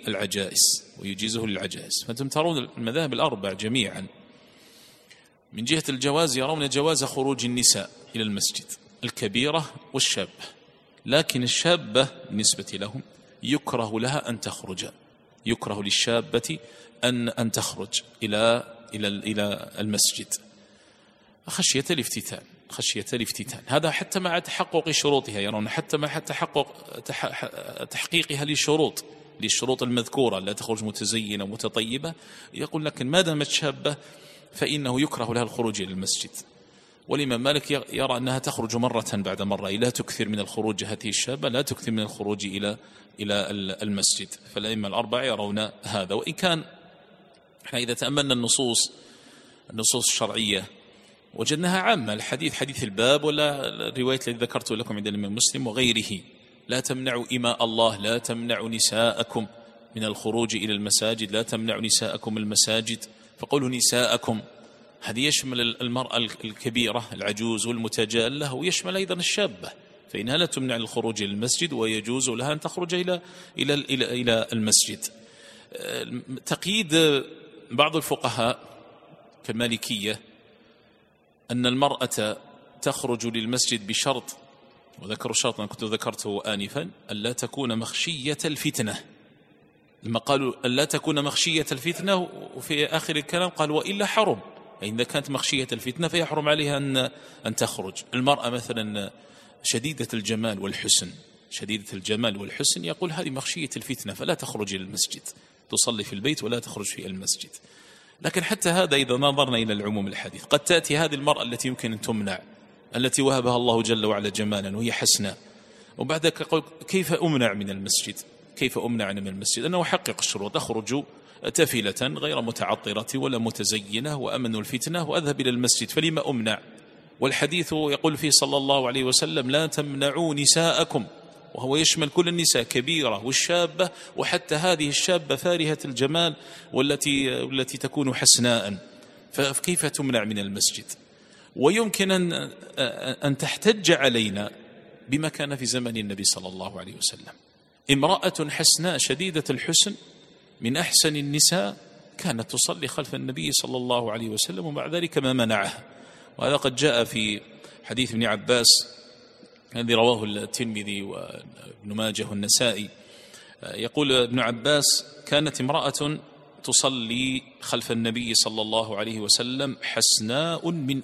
[SPEAKER 1] للعجائز. فأنتم ترون المذاهب الأربع جميعا من جهة الجواز يرون جواز خروج النساء إلى المسجد الكبيرة والشابة، لكن الشابة بالنسبة لهم يكره لها أن تخرج، يكره للشابة أن تخرج إلى المسجد خشية الافتتان. هذا حتى مع تحقق شروطها، يرون حتى مع تحقيقها للشروط المذكورة، لا تخرج متزينة متطيبة، يقول لكن ما دامت شابة فإنه يكره لها الخروج إلى المسجد. والإمام مالك يرى أنها تخرج مرة بعد مرة، لا تكثر من الخروج هذه الشابة، لا تكثر من الخروج إلى المسجد. فالأئمة الأربعة يرون هذا. وإن كان احنا إذا تأملنا النصوص الشرعية وجدناها عامة، الحديث حديث الباب ولا الرواية التي ذكرت لكم عند الإمام مسلم وغيره، لا تمنعوا إماء الله، لا تمنعوا نساءكم من الخروج إلى المساجد، لا تمنعوا نساءكم المساجد. فقولوا نساءكم هذه يشمل المرأة الكبيرة العجوز والمتجالة، ويشمل أيضا الشابة، فإنها لا تمنع الخروج إلى المسجد ويجوز لها أن تخرج إلى المسجد. تقييد بعض الفقهاء كالمالكية أن المرأة تخرج للمسجد بشرط، وذكروا شرطا كنت ذكرته آنفا، ألا تكون مخشية الفتنة. لما قالوا ألا تكون مخشية الفتنة، وفي آخر الكلام قال وإلا حرم، يعني إذا كانت مخشية الفتنة فيحرم عليها أن تخرج. المرأة مثلا شديدة الجمال والحسن يقول هذه مخشية الفتنة فلا تخرج إلى المسجد، تصلي في البيت ولا تخرج في المسجد. لكن حتى هذا إذا نظرنا إلى العموم الحديث، قد تأتي هذه المرأة التي يمكن أن تمنع، التي وهبها الله جل وعلا جمالا وهي حسناء، وبعد ذلك يقول كيف أمنع من المسجد؟ أنه أحقق الشروط، أخرج تفلة غير متعطرة ولا متزينة وأمن الفتنة وأذهب إلى المسجد، فلما أمنع؟ والحديث يقول فيه صلى الله عليه وسلم لا تمنعوا نساءكم، وهو يشمل كل النساء كبيرة والشابة، وحتى هذه الشابة فارهة الجمال والتي تكون حسناء، فكيف تمنع من المسجد؟ ويمكن أن تحتج علينا بما كان في زمن النبي صلى الله عليه وسلم، امرأة حسناء شديدة الحسن من أحسن النساء كانت تصلي خلف النبي صلى الله عليه وسلم، ومع ذلك ما منعها. وهذا قد جاء في حديث ابن عباس الذي رواه الترمذي وابن ماجه والنسائي. يقول ابن عباس كانت امرأة تصلي خلف النبي صلى الله عليه وسلم حسناء من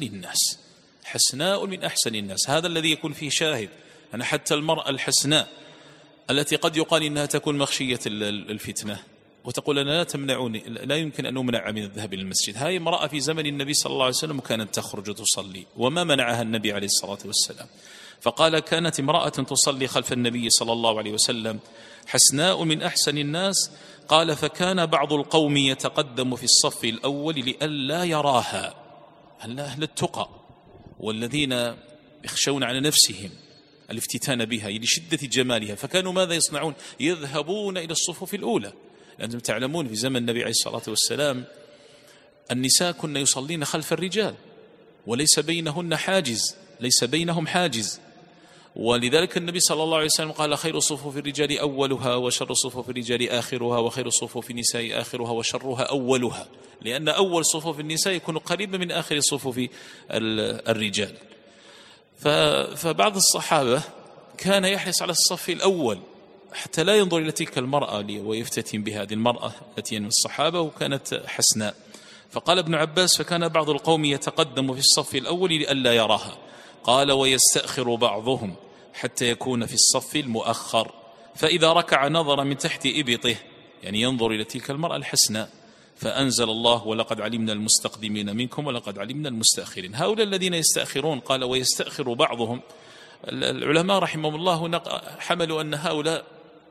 [SPEAKER 1] أحسن الناس. هذا الذي يكون فيه شاهد أن حتى المرأة الحسناء التي قد يقال إنها تكون مخشية الفتنة وتقول أنا لا يمكن أن نمنع من الذهاب إلى المسجد، هذه امرأة في زمن النبي صلى الله عليه وسلم كانت تخرج تصلي وما منعها النبي عليه الصلاة والسلام. فقال: كانت امرأة تصلي خلف النبي صلى الله عليه وسلم حسناء من أحسن الناس، قال: فكان بعض القوم يتقدم في الصف الأول لئلا يراها. أهل التقى والذين يخشون على نفسهم الافتتان بها لشدة جمالها، فكانوا ماذا يصنعون؟ يذهبون إلى الصفوف الأولى. لأنتم تعلمون في زمن النبي عليه الصلاة والسلام النساء كن يصلين خلف الرجال وليس بينهن حاجز، ليس بينهم حاجز، ولذلك النبي صلى الله عليه وسلم قال: خير صفوف الرجال أولها وشر صفوف الرجال آخرها وخير صفوف النساء آخرها وشرها أولها، لأن أول صفوف النساء يكون قريبا من آخر صفوف الرجال. فبعض الصحابة كان يحرص على الصف الأول حتى لا ينظر إلى تلك المرأة ويفتتن بهذه المرأة التي من الصحابة وكانت حسناء. فقال ابن عباس: فكان بعض القوم يتقدم في الصف الأول لئلا يراها. قال: ويستأخر بعضهم حتى يكون في الصف المؤخر، فإذا ركع نظر من تحت إبطه، يعني ينظر إلى تلك المرأة الحسناء. فأنزل الله: ولقد علمنا المستقدمين منكم ولقد علمنا المستأخرين. هؤلاء الذين يستأخرون، قال: ويستأخر بعضهم. العلماء رحمهم الله حملوا أن هؤلاء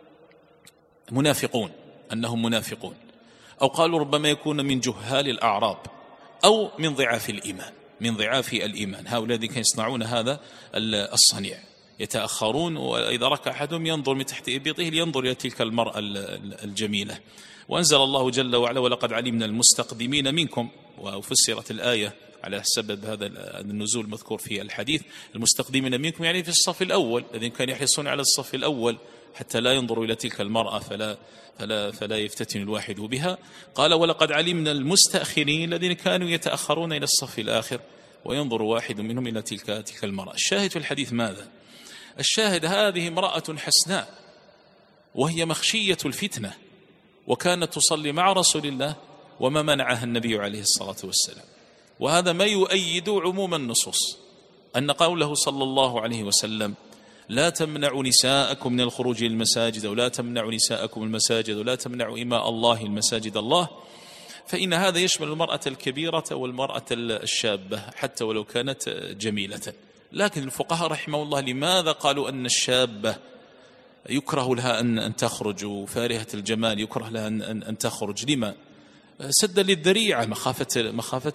[SPEAKER 1] منافقون، أنهم منافقون، أو قالوا ربما يكون من جهال الأعراب أو من ضعاف الإيمان، من ضعاف الإيمان. هؤلاء الذين يصنعون هذا الصنيع، يتأخرون، وإذا ركع أحدهم ينظر من تحت إبطه لينظر إلى تلك المرأة الجميلة. وأنزل الله جل وعلا: ولقد علمنا المستقدمين منكم، وفسرت الآية على سبب هذا النزول المذكور في الحديث. المستقدمين منكم يعني في الصف الأول، الذين كانوا يحرصون على الصف الأول حتى لا ينظروا إلى تلك المرأة فلا يفتتن الواحد بها. قال: ولقد علمنا المستأخرين الذين كانوا يتأخرون إلى الصف الآخر وينظر واحد منهم إلى تلك المرأة. الشاهد في الحديث ماذا؟ الشاهد: هذه امرأة حسناء وهي مخشية الفتنة، وكانت تصلي مع رسول الله وما منعها النبي عليه الصلاة والسلام. وهذا ما يؤيد عموم النصوص، أن قوله صلى الله عليه وسلم: لا تمنعوا نساءكم من الخروج للمساجد، ولا تمنعوا نساءكم المساجد، ولا تمنعوا إماء الله المساجد الله، فإن هذا يشمل المرأة الكبيرة والمرأة الشابة حتى ولو كانت جميلة. لكن الفقهاء رحمه الله لماذا قالوا أن الشابة يكره لها أن تخرج، وفارهة الجمال يكره لها أن تخرج؟ لما؟ سدا للذريعة، مخافة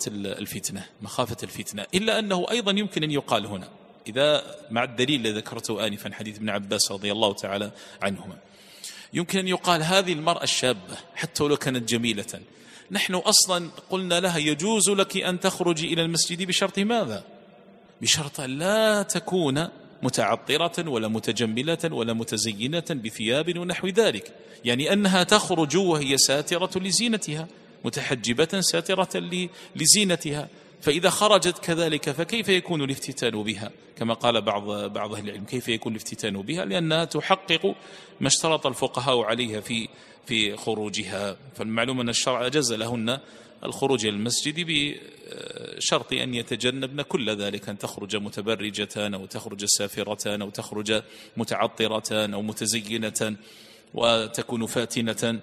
[SPEAKER 1] الفتنة. إلا أنه أيضا يمكن أن يقال هنا، إذا مع الدليل الذي ذكرته آنفا حديث ابن عباس رضي الله تعالى عنهما، يمكن أن يقال هذه المرأة الشابة حتى ولو كانت جميلة، نحن أصلا قلنا لها يجوز لك أن تخرجي إلى المسجد بشرط ماذا؟ بشرط لا تكون متعطرة ولا متجملة ولا متزينة بثياب ونحو ذلك، يعني أنها تخرج وهي ساترة لزينتها، متحجبة ساترة لزينتها. فإذا خرجت كذلك فكيف يكون الافتتان بها؟ كما قال بعض أهل العلم: كيف يكون الافتتان بها؟ لأنها تحقق ما اشترط الفقهاء عليها في خروجها. فالمعلوم أن الشرع أجاز لهن الخروج إلى المسجد بشرط أن يتجنبن كل ذلك، أن تخرج متبرجة أو تخرج سافرة أو تخرج متعطرة أو متزينة وتكون فاتنة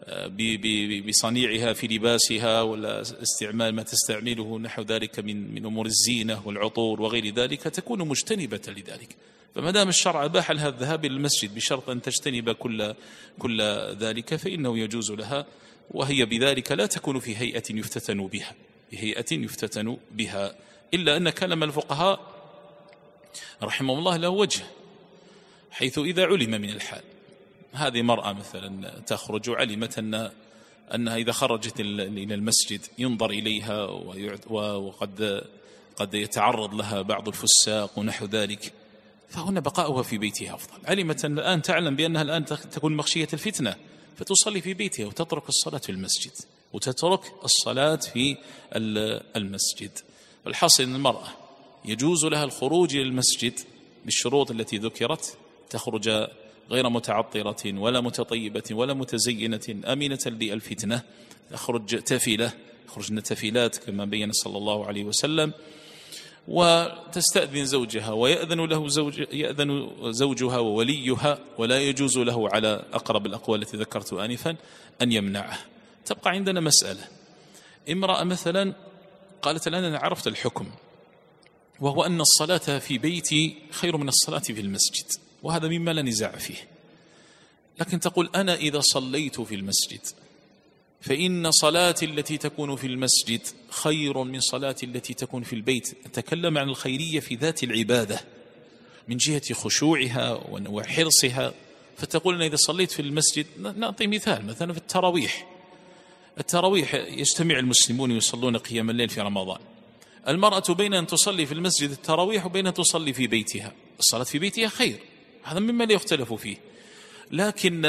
[SPEAKER 1] بصنيعها في لباسها ولا استعمال ما تستعمله نحو ذلك من أمور الزينة والعطور وغير ذلك، تكون مجتنبة لذلك. فما دام الشرع أباح لها الذهاب إلى المسجد بشرط أن تجتنب كل ذلك فإنه يجوز لها، وهي بذلك لا تكون في هيئة يفتتن بها. إلا أن كلام الفقهاء رحمه الله له وجه، حيث إذا علم من الحال هذه مرأة مثلا تخرج علمت أنها إذا خرجت إلى المسجد ينظر إليها وقد يتعرض لها بعض الفساق ونحو ذلك، فهنا بقاؤها في بيتها أفضل. علمت أن الآن تعلم بأنها الآن تكون مخشية الفتنة، فتصلي في بيتها وتترك الصلاة في المسجد في المسجد. والحاصل أن المرأة يجوز لها الخروج إلى المسجد بالشروط التي ذكرت، تخرج غير متعطرة ولا متطيبة ولا متزينة آمنة للفتنة، تخرج تافلة، خرجن تافلات كما بين صلى الله عليه وسلم، وتستأذن زوجها ويأذن زوجها ووليها، ولا يجوز له على أقرب الأقوال التي ذكرت آنفا أن يمنعه. تبقى عندنا مسألة، امرأة مثلا قالت الآن أنا عرفت الحكم، وهو أن الصلاة في بيتي خير من الصلاة في المسجد، وهذا مما لا نزاع فيه. لكن تقول أنا إذا صليت في المسجد فإن صلاتي التي تكون في المسجد خير من صلاتي التي تكون في البيت. أتكلم عن الخيرية في ذات العبادة من جهة خشوعها وحرصها. فتقول أن إذا صليت في المسجد، نعطي مثال، مثلا في التراويح يجتمع المسلمون يصلون قيام الليل في رمضان. المرأة بين أن تصلي في المسجد التراويح وبين أن تصلي في بيتها. الصلاة في بيتها خير، هذا مما لا يختلف فيه. لكن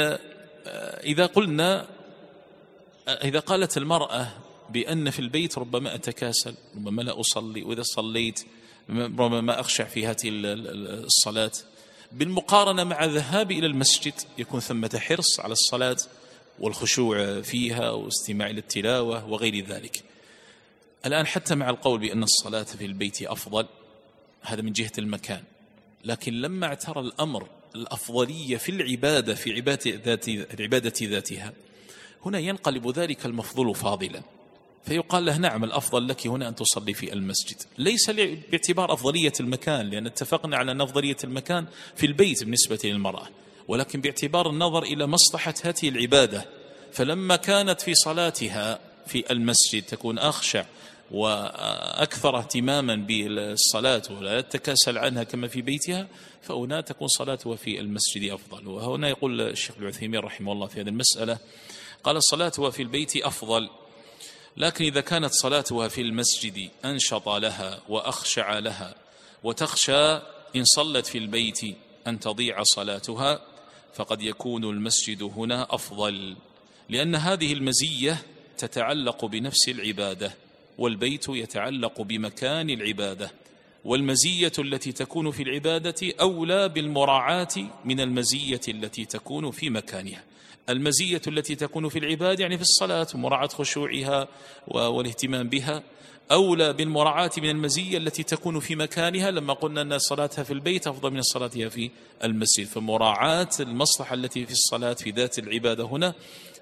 [SPEAKER 1] إذا قالت المرأة بأن في البيت ربما أتكاسل، ربما لا أصلي، وإذا صليت ربما أخشع في هذه الصلاة، بالمقارنة مع ذهاب إلى المسجد يكون ثمة حرص على الصلاة والخشوع فيها واستماع للتلاوة وغير ذلك. الآن حتى مع القول بأن الصلاة في البيت أفضل، هذا من جهة المكان، لكن لما اعترى الأمر الأفضلية في العبادة، في العبادة ذاتها، هنا ينقلب ذلك المفضول فاضلا، فيقال له نعم الأفضل لك هنا أن تصلي في المسجد، ليس باعتبار أفضلية المكان، لأن اتفقنا على أن أفضلية المكان في البيت بالنسبة للمرأة، ولكن باعتبار النظر إلى مصلحة هذه العبادة. فلما كانت في صلاتها في المسجد تكون أخشع وأكثر اهتماما بالصلاة ولا تتكاسل عنها كما في بيتها، فهنا تكون صلاتها في المسجد أفضل. وهنا يقول الشيخ العثيمين رحمه الله في هذه المسألة، قال صلاتها في البيت أفضل، لكن إذا كانت صلاتها في المسجد أنشط لها وأخشع لها، وتخشى إن صلت في البيت أن تضيع صلاتها، فقد يكون المسجد هنا أفضل، لأن هذه المزية تتعلق بنفس العبادة، والبيت يتعلق بمكان العبادة، والمزية التي تكون في العبادة أولى بالمراعاة من المزية التي تكون في مكانها. المزية التي تكون في العبادة يعني في الصلاة ومراعاة خشوعها والاهتمام بها أولى بالمراعاة من المزية التي تكون في مكانها، لما قلنا أن صلاتها في البيت أفضل من صلاتها في المسجد. فمراعاة المصلحة التي في الصلاة في ذات العبادة هنا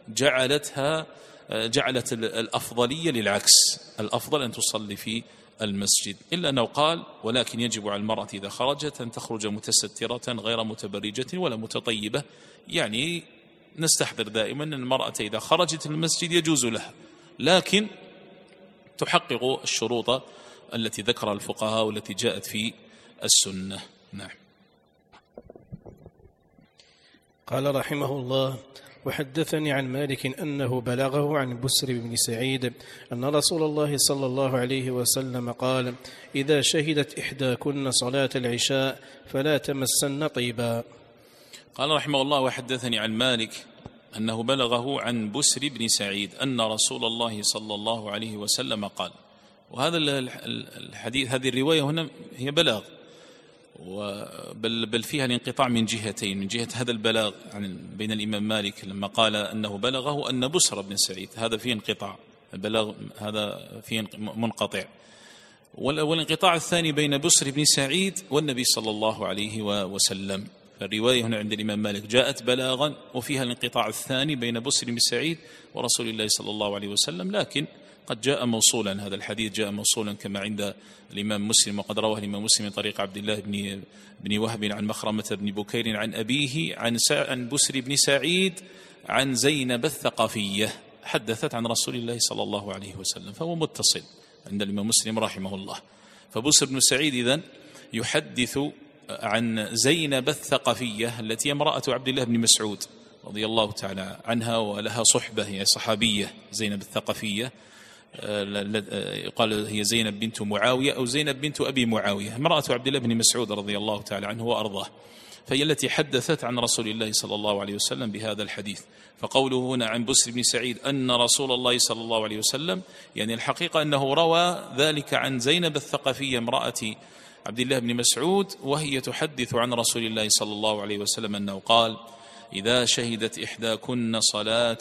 [SPEAKER 1] جعلت الأفضلية للعكس، الأفضل أن تصلي في المسجد. إلا أنه قال ولكن يجب على المرأة إذا خرجت أن تخرج متسترة غير متبرجة ولا متطيبة، يعني نستحضر دائما أن المرأة إذا خرجت المسجد يجوز لها، لكن تحقق الشروط التي ذكرها الفقهاء والتي جاءت في السنة. نعم.
[SPEAKER 2] قال رحمه الله: وحدثني عن مالك أنه بلغه عن بسر بن سعيد أن رسول الله صلى الله عليه وسلم قال: إذا شهدت إحداكن صلاة العشاء فلا تمسن طيبا.
[SPEAKER 1] قال رحمه الله: وحدثني عن مالك أنه بلغه عن بسر بن سعيد أن رسول الله صلى الله عليه وسلم قال. وهذا الحديث، هذه الرواية هنا هي بلاغ، بل فيها الانقطاع من جهتين، من جهة هذا البلاغ بين الإمام مالك لما قال أنه بلغه أن بسر بن سعيد، هذا فيه انقطاع، البلاغ هذا فيه منقطع، والانقطاع الثاني بين بسر بن سعيد والنبي صلى الله عليه وسلم. الرواية هنا عند الإمام مالك جاءت بلاغا وفيها الانقطاع الثاني بين بسر بن سعيد ورسول الله صلى الله عليه وسلم، لكن قد جاء موصولا، هذا الحديث جاء موصولا كما عند الإمام مسلم، وقد رواه الإمام مسلم من طريق عبد الله بن وهب عن مخرمة بن بكير عن أبيه عن بسر بن سعيد عن زينب الثقفية حدثت عن رسول الله صلى الله عليه وسلم، فهو متصل عند الإمام مسلم رحمه الله. فبسر بن سعيد إذن يحدث عن زينب الثقفية التي امرأة عبد الله بن مسعود رضي الله تعالى عنها ولها صحبة، هي صحابية زينب الثقفية، يقال هي زينب بنت معاوية أو زينب بنت أبي معاوية، امرأة عبد الله بن مسعود رضي الله تعالى عنه وأرضاه، فهي التي حدثت عن رسول الله صلى الله عليه وسلم بهذا الحديث. فقوله هنا عن بسر بن سعيد أن رسول الله صلى الله عليه وسلم، يعني الحقيقة أنه روى ذلك عن زينب الثقفية امرأة عبد الله بن مسعود، وهي تحدث عن رسول الله صلى الله عليه وسلم أنه قال: إذا شهدت إحداكن صلاة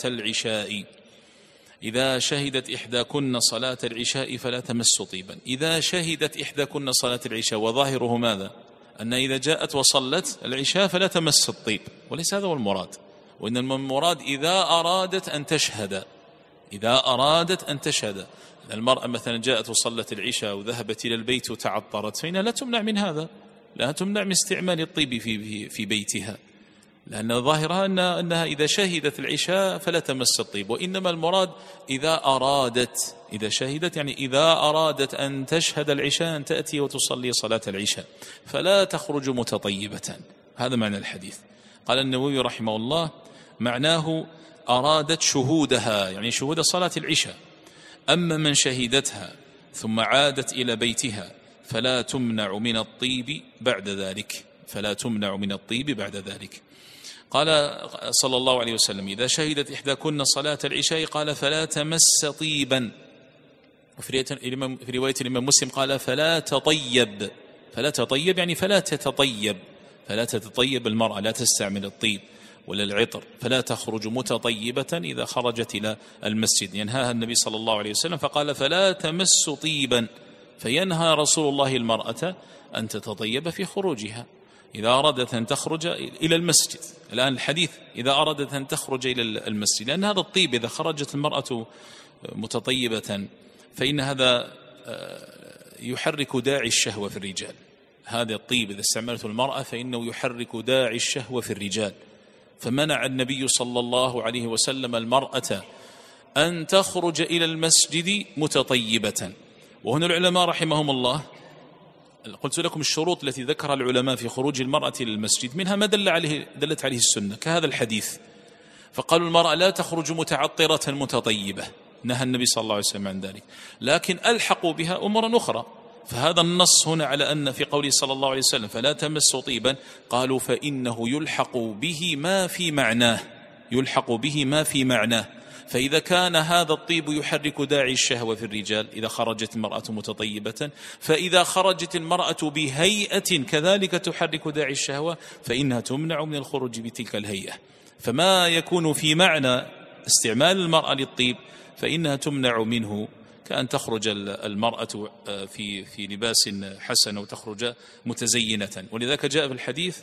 [SPEAKER 1] العشاء فلا تمس طيبا. إذا شهدت إحداكن صلاة العشاء، وظاهره ماذا؟ أن إذا جاءت وصلت العشاء فلا تمس الطيب، وليس هذا هو المراد، وإنما المراد إذا أرادت أن تشهد، إذا أرادت أن تشهد. المرأة مثلا جاءت وصلت العشاء وذهبت إلى البيت وتعطرت، فإنها لا تمنع من هذا، لا تمنع من استعمال الطيب في بيتها، لأن ظاهرها أنها إذا شهدت العشاء فلا تمس الطيب. وإنما المراد إذا أرادت، إذا شهدت يعني إذا أرادت أن تشهد العشاء، أن تأتي وتصلي صلاة العشاء، فلا تخرج متطيبة. هذا معنى الحديث. قال النووي رحمه الله: معناه أرادت شهودها، يعني شهود صلاة العشاء. أما من شهدتها ثم عادت إلى بيتها فلا تمنع من الطيب بعد ذلك، فلا تمنع من الطيب بعد ذلك. قال صلى الله عليه وسلم: إذا شهدت إحداكن صلاة العشاء قال فلا تمس طيبا. في رواية الإمام مسلم قال فلا تطيب، فلا تطيب يعني فلا تتطيب، فلا تتطيب المرأة، لا تستعمل الطيب ولا العطر، فلا تخرج متطيبة إذا خرجت إلى المسجد. ينهاها النبي صلى الله عليه وسلم فقال فلا تمس طيبا، فينهى رسول الله المرأة أن تتطيب في خروجها إذا أرادت أن تخرج إلى المسجد. الآن الحديث إذا أرادت أن تخرج إلى المسجد، لأن هذا الطيب إذا خرجت المرأة متطيبة فإن هذا يحرك داعي الشهوة في الرجال. هذا الطيب إذا استعملته المرأة فإنه يحرك داعي الشهوة في الرجال، فمنع النبي صلى الله عليه وسلم المرأة أن تخرج إلى المسجد متطيبة. وهنا العلماء رحمهم الله، قلت لكم الشروط التي ذكرها العلماء في خروج المرأة إلى المسجد، منها ما دلت عليه السنة كهذا الحديث. فقالوا المرأة لا تخرج متعطرة متطيبة، نهى النبي صلى الله عليه وسلم عن ذلك، لكن ألحقوا بها أمورا أخرى. فهذا النص هنا على أن في قوله صلى الله عليه وسلم فلا تمس طيبا، قالوا فإنه يلحق به ما في معناه، يلحق به ما في معناه. فإذا كان هذا الطيب يحرك داعي الشهوة في الرجال إذا خرجت المرأة متطيبة، فإذا خرجت المرأة بهيئة كذلك تحرك داعي الشهوة فإنها تمنع من الخروج بتلك الهيئة. فما يكون في معنى استعمال المرأة للطيب فإنها تمنع منه، كأن تخرج المرأة في لباس حسن وتخرج متزينة. ولذلك جاء في الحديث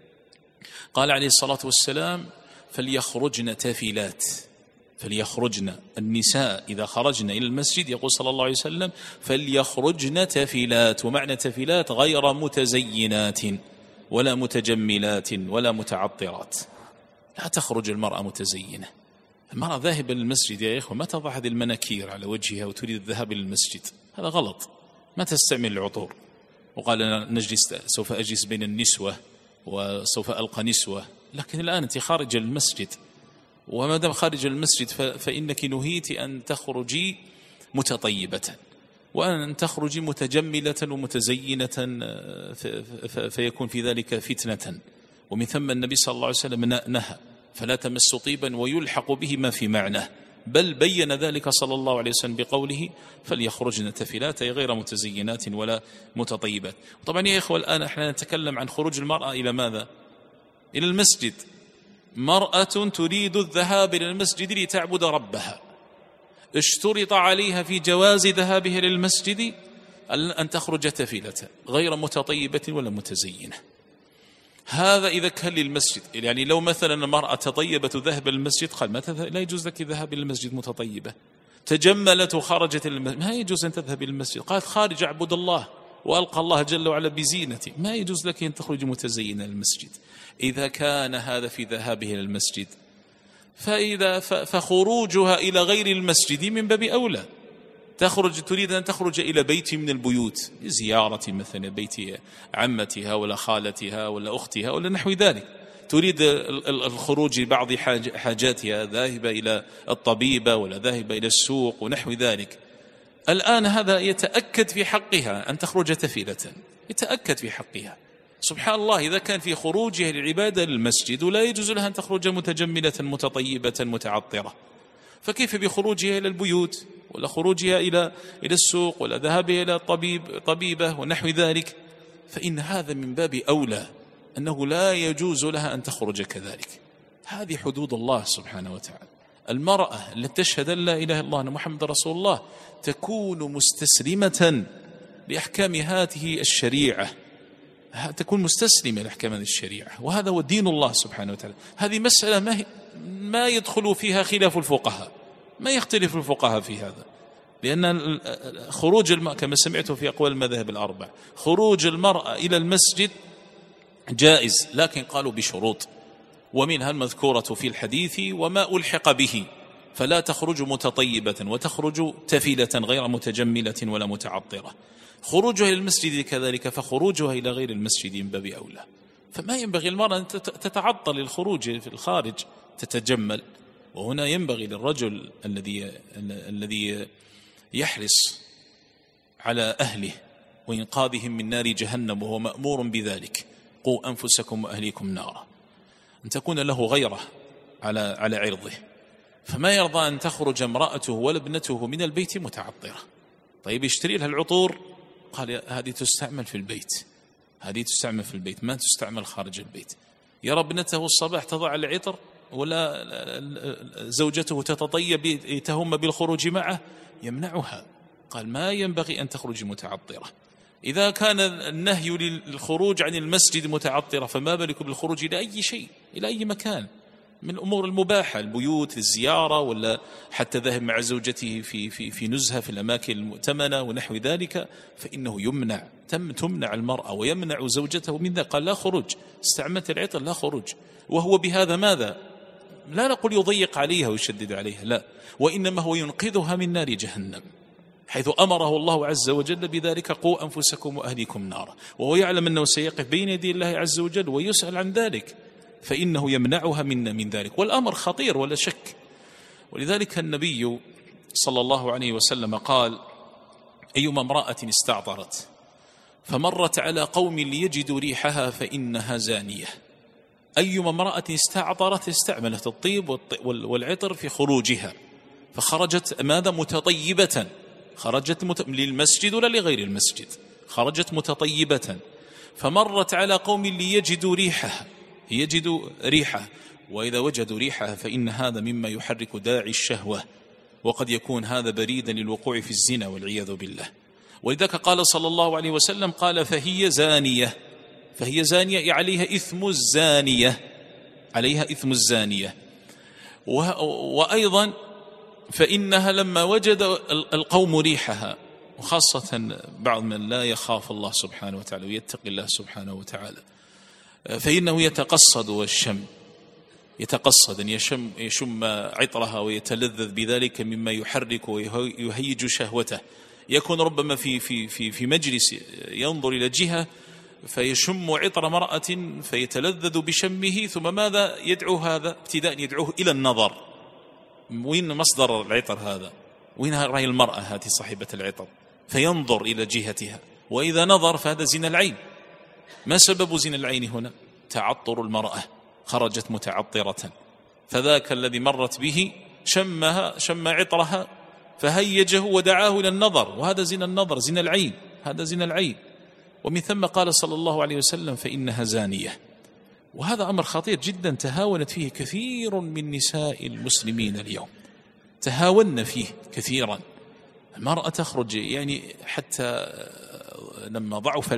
[SPEAKER 1] قال عليه الصلاة والسلام فليخرجن تافلات، فليخرجن النساء إذا خرجن إلى المسجد، يقول صلى الله عليه وسلم فليخرجن تافلات، ومعنى تافلات غير متزينات ولا متجملات ولا متعطرات. لا تخرج المرأة متزينة. المرأة ذاهبة للمسجد يا إخوة، ما تضع هذه المناكير على وجهها وتريد الذهاب للمسجد، هذا غلط. ما تستعمل العطور وقال نجلس، سوف أجلس بين النسوة وسوف ألقى نسوة، لكن الآن أنت خارج المسجد، وما دام خارج المسجد فإنك نهيت أن تخرجي متطيبة، وأن تخرجي متجملة ومتزينة فيكون في ذلك فتنة. ومن ثم النبي صلى الله عليه وسلم نهى فلا تمس طيبا ويلحق به ما في معناه، بل بين ذلك صلى الله عليه وسلم بقوله فليخرجن تافلات، أي غير متزينات ولا متطيبات. طبعا يا إخوة الآن احنا نتكلم عن خروج المرأة إلى ماذا؟ إلى المسجد. مرأة تريد الذهاب إلى المسجد لتعبد ربها، اشترط عليها في جواز ذهابها للمسجد أن تخرج تافلة غير متطيبة ولا متزينة. هذا إذا كان للمسجد، يعني لو مثلا المرأة تطيبت ذهب للمسجد قال لا يجوز لك ذهاب إلى المسجد متطيبة. تجملت وخرجت إلى المسجد ما يجوز أن تذهب إلى المسجد. قالت خارج أعبد الله وألقى الله جل وعلا بزينتي، ما يجوز لك أن تخرج متزينة للمسجد. إذا كان هذا في ذهابه إلى المسجد، فخروجها إلى غير المسجد من باب أولى. تريد أن تخرج إلى بيت من البيوت زيارة مثلا بيت عمتها ولا خالتها ولا أختها ولا نحو ذلك، تريد الخروج لبعض حاجاتها، ذاهبة إلى الطبيبة ولا ذاهبة إلى السوق ونحو ذلك، الآن هذا يتأكد في حقها أن تخرج تفيلة، يتأكد في حقها. سبحان الله، إذا كان في خروجها للعبادة للمسجد ولا يجوز لها أن تخرج متجملة متطيبة متعطرة، فكيف بخروجها إلى البيوت ولا خروجها إلى السوق ولا ذهابها إلى طبيبة ونحو ذلك؟ فإن هذا من باب أولى أنه لا يجوز لها أن تخرج كذلك. هذه حدود الله سبحانه وتعالى. المرأة التي تشهد أن لا إله إلا الله أن محمد رسول الله تكون مستسلمة لأحكام هذه الشريعة، تكون مستسلمة لأحكام هذه الشريعة، وهذا هو دين الله سبحانه وتعالى. هذه مسألة ما يدخل فيها خلاف الفقهاء، ما يختلف الفقهاء في هذا، لأن خروج كما سمعت في أقوال المذاهب الأربع خروج المرأة إلى المسجد جائز، لكن قالوا بشروط، ومنها المذكورة في الحديث وما ألحق به، فلا تخرج متطيبة وتخرج تفلة غير متجملة ولا متعطرة. خروجها إلى المسجد كذلك، فخروجها إلى غير المسجد من باب أولى. فما ينبغي المرأة أن تتعطل للخروج في الخارج تتجمل. وهنا ينبغي للرجل الذي يحرص على أهله وإنقاذهم من نار جهنم وهو مأمور بذلك، قوا أنفسكم وأهليكم نارا، أن تكون له غيرة على عرضه، فما يرضى أن تخرج امرأته ولا ابنته من البيت متعطرة. طيب يشتري لها العطور، قال هذه تستعمل في البيت، هذه تستعمل في البيت ما تستعمل خارج البيت. يرى ابنته الصباح تضع العطر ولا زوجته تتطيب يتهم بالخروج معه، يمنعها، قال ما ينبغي أن تخرج متعطرة. إذا كان النهي للخروج عن المسجد متعطرة، فما بالك بالخروج إلى أي شيء، إلى أي مكان من الأمور المباحة، البيوت، الزيارة، ولا حتى ذهب مع زوجته في نزهة في الأماكن المؤتمنة ونحو ذلك، فإنه يمنع، تمنع المرأة ويمنع زوجته من ذلك. قال لا خروج، استعملت العطر لا خروج. وهو بهذا ماذا؟ لا نقول يضيق عليها ويشدد عليها، لا، وإنما هو ينقذها من نار جهنم، حيث أمره الله عز وجل بذلك، قوا أنفسكم وأهليكم نارا، وهو يعلم أنه سيقف بين يدي الله عز وجل ويسأل عن ذلك، فإنه يمنعها من ذلك، والأمر خطير ولا شك. ولذلك النبي صلى الله عليه وسلم قال: أيما امرأة استعطرت فمرت على قوم ليجدوا ريحها فإنها زانية. أيما امرأة استعطرت، استعملت الطيب والعطر في خروجها، فخرجت ماذا؟ متطيبة، خرجت للمسجد ولا لغير المسجد، خرجت متطيبة، فمرت على قوم ليجدوا ريحها، يجدوا ريحها، وإذا وجدوا ريحها فإن هذا مما يحرك داعي الشهوة، وقد يكون هذا بريدا للوقوع في الزنا والعياذ بالله. ولذلك قال صلى الله عليه وسلم، قال فهي زانية، فهي زانية عليها إثم الزانية، عليها إثم الزانية. وأيضا فإنها لما وجد القوم ريحها، وخاصة بعض من لا يخاف الله سبحانه وتعالى ويتقي الله سبحانه وتعالى، فإنه يتقصد والشم، يتقصد أن يشم عطرها ويتلذذ بذلك مما يحرك ويهيج شهوته. يكون ربما في مجلس ينظر إلى جهة فيشم عطر امرأة فيتلذذ بشمه، ثم ماذا يدعو هذا؟ ابتداء يدعوه إلى النظر. وين مصدر العطر هذا؟ وين رأي المرأة هذه صاحبة العطر؟ فينظر إلى جهتها، وإذا نظر فهذا زنا العين. ما سبب زنا العين هنا؟ تعطر المرأة، خرجت متعطرة، فذاك الذي مرت به شم عطرها فهيجه ودعاه إلى النظر، وهذا زنا النظر، زنا العين، هذا زنا العين. ومن ثم قال صلى الله عليه وسلم فإنها زانية. وهذا أمر خطير جدا تهاونت فيه كثير من نساء المسلمين اليوم، تهاون فيه كثيرا. المرأة تخرج يعني حتى لما ضعف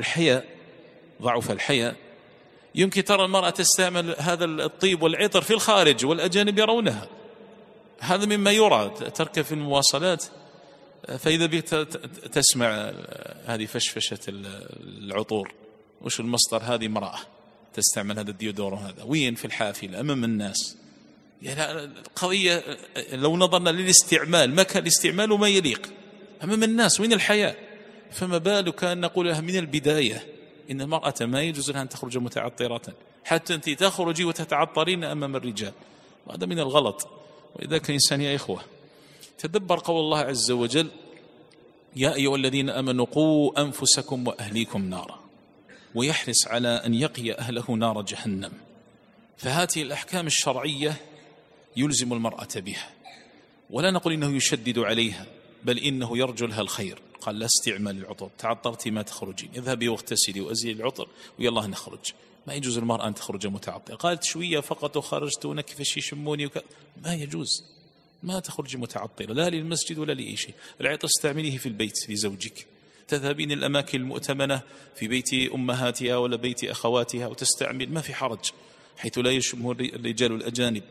[SPEAKER 1] الحياء يمكن ترى المرأة تستعمل هذا الطيب والعطر في الخارج والأجانب يرونها، هذا مما يرى. تركب في المواصلات فإذا بك تسمع هذه فشفشة العطور، وش المصدر؟ هذه امرأة تستعمل هذا الديودور، هذا وين؟ في الحافلة أمام الناس. يعني القضية لو نظرنا للاستعمال، ما كان الاستعمال وما يليق أمام الناس، وين الحياء؟ فما بالك أن نقول لها من البداية إن المرأة ما يجوز لها أن تخرج متعطرة، حتى أنت تخرجي وتتعطرين أمام الرجال، وهذا من الغلط. وإذاك الإنسان يا إخوة تدبر قول الله عز وجل: يا أيها الذين آمنوا قوا أنفسكم وأهليكم نارا، ويحرص على أن يقي أهله نار جهنم. فهذه الأحكام الشرعية يلزم المرأة بها، ولا نقول إنه يشدد عليها، بل إنه يرجو لها الخير. قال: لا استعمال العطر، تعطرتي ما تخرجين، اذهبي واغتسلي وأزيلي العطر ويلا نخرج. ما يجوز المرأة أن تخرج متعطرة. قالت شوية فقط وخرجت ونكفش يشموني ما يجوز، ما تخرج متعطرة لا للمسجد ولا لأي شيء. العطر استعمليه في البيت لزوجك، تذهبين الأماكن المؤتمنة في بيت أمهاتها ولا بيت أخواتها وتستعمل، ما في حرج، حيث لا يشمه الرجال الأجانب.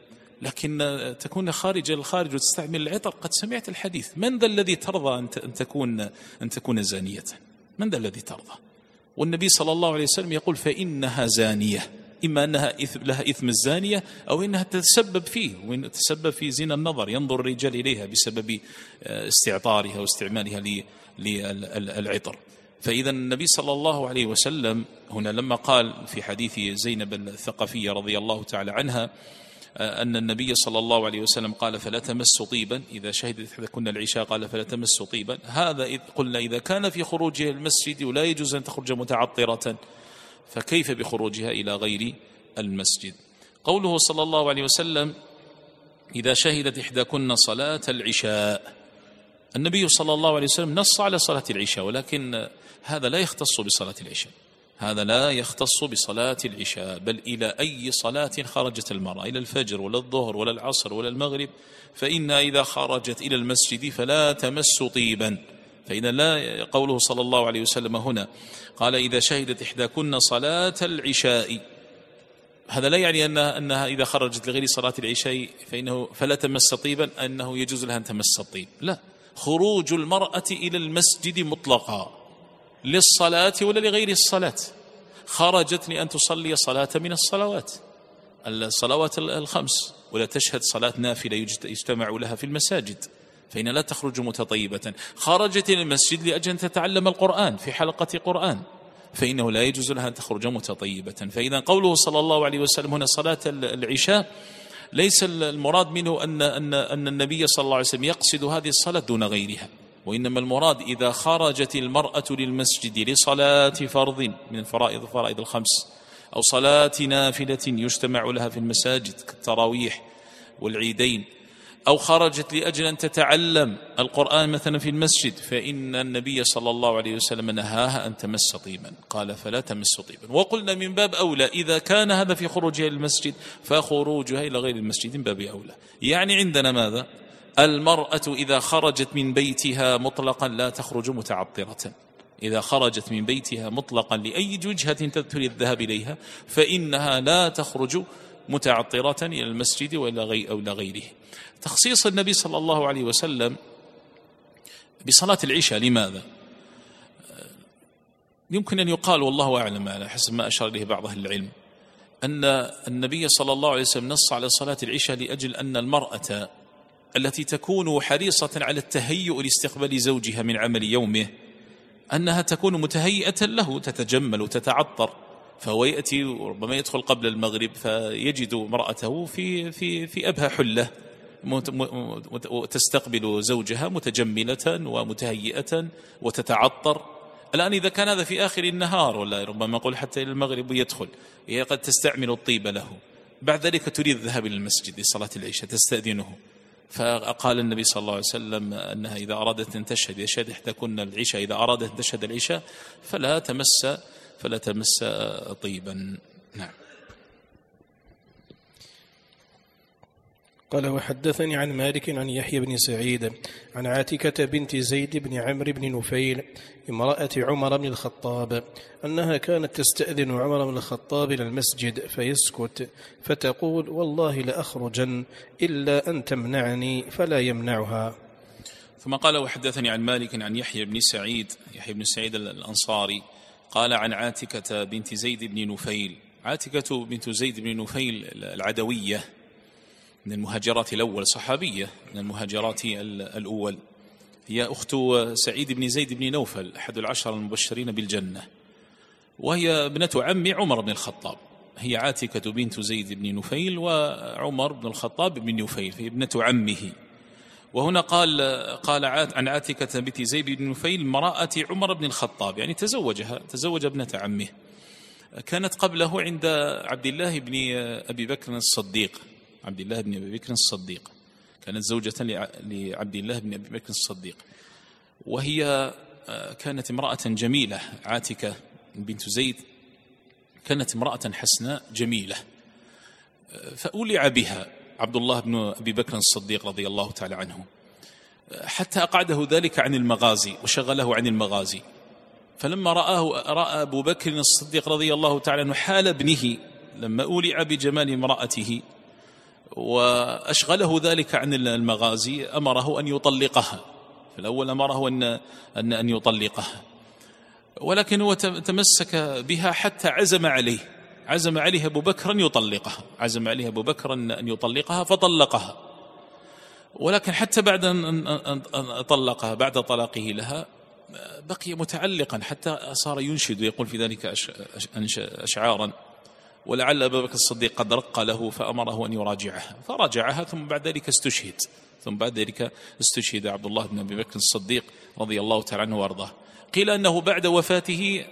[SPEAKER 1] لكن تكون خارج الخارج وتستعمل العطر. قد سمعت الحديث: من ذا الذي ترضى أن تكون زانية؟ من ذا الذي ترضى؟ والنبي صلى الله عليه وسلم يقول: فإنها زانية، إما أنها لها إثم الزانية أو إنها تتسبب فيه، وإن تتسبب في زنا النظر، ينظر الرجال إليها بسبب استعطارها واستعمالها للعطر. فإذا النبي صلى الله عليه وسلم هنا لما قال في حديث زينب الثقفية رضي الله تعالى عنها أن النبي صلى الله عليه وسلم قال: فلا تمس طيبا إذا شهدت إحداكن العشاء، قال: فلا تمس طيبا. هذا قلنا إذا كان في خروجها المسجد ولا يجوز أن تخرج متعطرة، فكيف بخروجها إلى غير المسجد؟ قوله صلى الله عليه وسلم: إذا شهدت إحداكن صلاة العشاء، النبي صلى الله عليه وسلم نص على صلاة العشاء، ولكن هذا لا يختص بصلاة العشاء، هذا لا يختص بصلاة العشاء، بل إلى أي صلاة خرجت المرأة، إلى الفجر ولا الظهر ولا العصر ولا المغرب، فإنها إذا خرجت إلى المسجد فلا تمس طيبا. فإذا لا، قوله صلى الله عليه وسلم هنا قال: إذا شهدت إحداكن صلاة العشاء، هذا لا يعني أنها إذا خرجت لغير صلاة العشاء فلا تمس طيبا أنه يجوز لها أن تمس الطيب، لا، خروج المرأة إلى المسجد مطلقا للصلاة ولا لغير الصلاة. خرجت لأن تصلي صلاة من الصلوات الخمس، ولا تشهد صلاة نافلة يجتمع لها في المساجد، فإن لا تخرج متطيبة. خرجت إلى المسجد لأجل أن تتعلم القرآن في حلقة قرآن، فإنه لا يجوز لها أن تخرج متطيبة. فإذا قوله صلى الله عليه وسلم هنا صلاة العشاء ليس المراد منه أن النبي صلى الله عليه وسلم يقصد هذه الصلاة دون غيرها، وإنما المراد إذا خرجت المرأة للمسجد لصلاة فرض من فرائض الخمس، أو صلاة نافلة يجتمع لها في المساجد كالتراويح والعيدين، أو خرجت لأجل أن تتعلم القرآن مثلا في المسجد، فإن النبي صلى الله عليه وسلم نهاها أن تمس طيبا، قال: فلا تمس طيبا. وقلنا من باب أولى إذا كان هذا في خروجها للمسجد فخروجها إلى غير المسجد من باب أولى. يعني عندنا ماذا؟ المرأة إذا خرجت من بيتها مطلقا لا تخرج متعطرة، إذا خرجت من بيتها مطلقا لأي وجهة تريد الذهاب إليها فإنها لا تخرج متعطرة إلى المسجد أو إلى غيره. تخصيص النبي صلى الله عليه وسلم بصلاة العشاء لماذا؟ يمكن أن يقال والله أعلم على حسب ما أشار إليه بعض أهل العلم أن النبي صلى الله عليه وسلم نص على صلاة العشاء لأجل أن المرأة التي تكون حريصة على التهيؤ لاستقبال زوجها من عمل يومه أنها تكون متهيئة له، تتجمل وتتعطر، فهو يأتي وربما يدخل قبل المغرب فيجد امرأته في أبهى حلة وتستقبل زوجها متجملة ومتهيئة وتتعطر. الآن إذا كان هذا في آخر النهار ولا ربما نقول حتى إلى المغرب ويدخل، هي قد تستعمل الطيب له، بعد ذلك تريد الذهاب إلى المسجد لصلاة العشاء تستأذنه، فقال النبي صلى الله عليه وسلم أنها إذا أرادت أن تشهد يشهد إحداكن العشاء، إذا أرادت أن تشهد العشاء فلا تمس طيبا. نعم.
[SPEAKER 2] قال: وحدثني عن مالك عن يحيى بن سعيد عن عاتكة بنت زيد بن عمرو بن نفيل امرأة عمر بن الخطاب أنها كانت تستأذن عمر بن الخطاب إلى المسجد فيسكت، فتقول: والله لأخرجن إلا أن تمنعني، فلا يمنعها.
[SPEAKER 1] ثم قال: وحدثني عن مالك عن يحيى بن سعيد الأنصاري قال: عن عاتكة بنت زيد بن نفيل. عاتكة بنت زيد بن نفيل العدوية من المهاجرات الأول، صحابية من المهاجرات الأول، هي أخت سعيد بن زيد بن نوفل أحد العشر المبشرين بالجنة، وهي ابنة عم عمر بن الخطاب. هي عاتكة بنت زيد بن نفيل وعمر بن الخطاب بن نفيل، هي ابنة عمه. وهنا قال عن عاتكة بنت زيد بن نفيل امرأة عمر بن الخطاب، يعني تزوج ابنة عمه، كانت قبله عند عبد الله بن أبي بكر الصديق. عبد الله بن أبي بكر الصديق كانت زوجة لعبد الله بن أبي بكر الصديق، وهي كانت امرأة جميلة. عاتكة بنت زيد كانت امرأة حسناء جميلة، فأولع بها عبد الله بن أبي بكر الصديق رضي الله تعالى عنه، حتى أقعده ذلك عن المغازي وشغله عن المغازي. فلما رأى أبو بكر الصديق رضي الله تعالى عنه حال ابنه لما أولع بجمال امرأته، وأشغله ذلك عن المغازي، أمره أن يطلقها. في الأول أمره أن يطلقها، ولكن هو تمسك بها حتى عزم عليه أبو بكر أن يطلقها، عزم عليه أبو بكر أن يطلقها فطلقها. ولكن حتى بعد أن طلقها، بعد طلاقه لها، بقي متعلقا حتى صار ينشد ويقول في ذلك أشعارا، ولعل أبا بكر الصديق قد رق له فأمره أن يراجعها، فراجعها. ثم بعد ذلك استشهد عبد الله بن أبي بكر الصديق رضي الله تعالى عنه وارضاه. قيل أنه بعد وفاته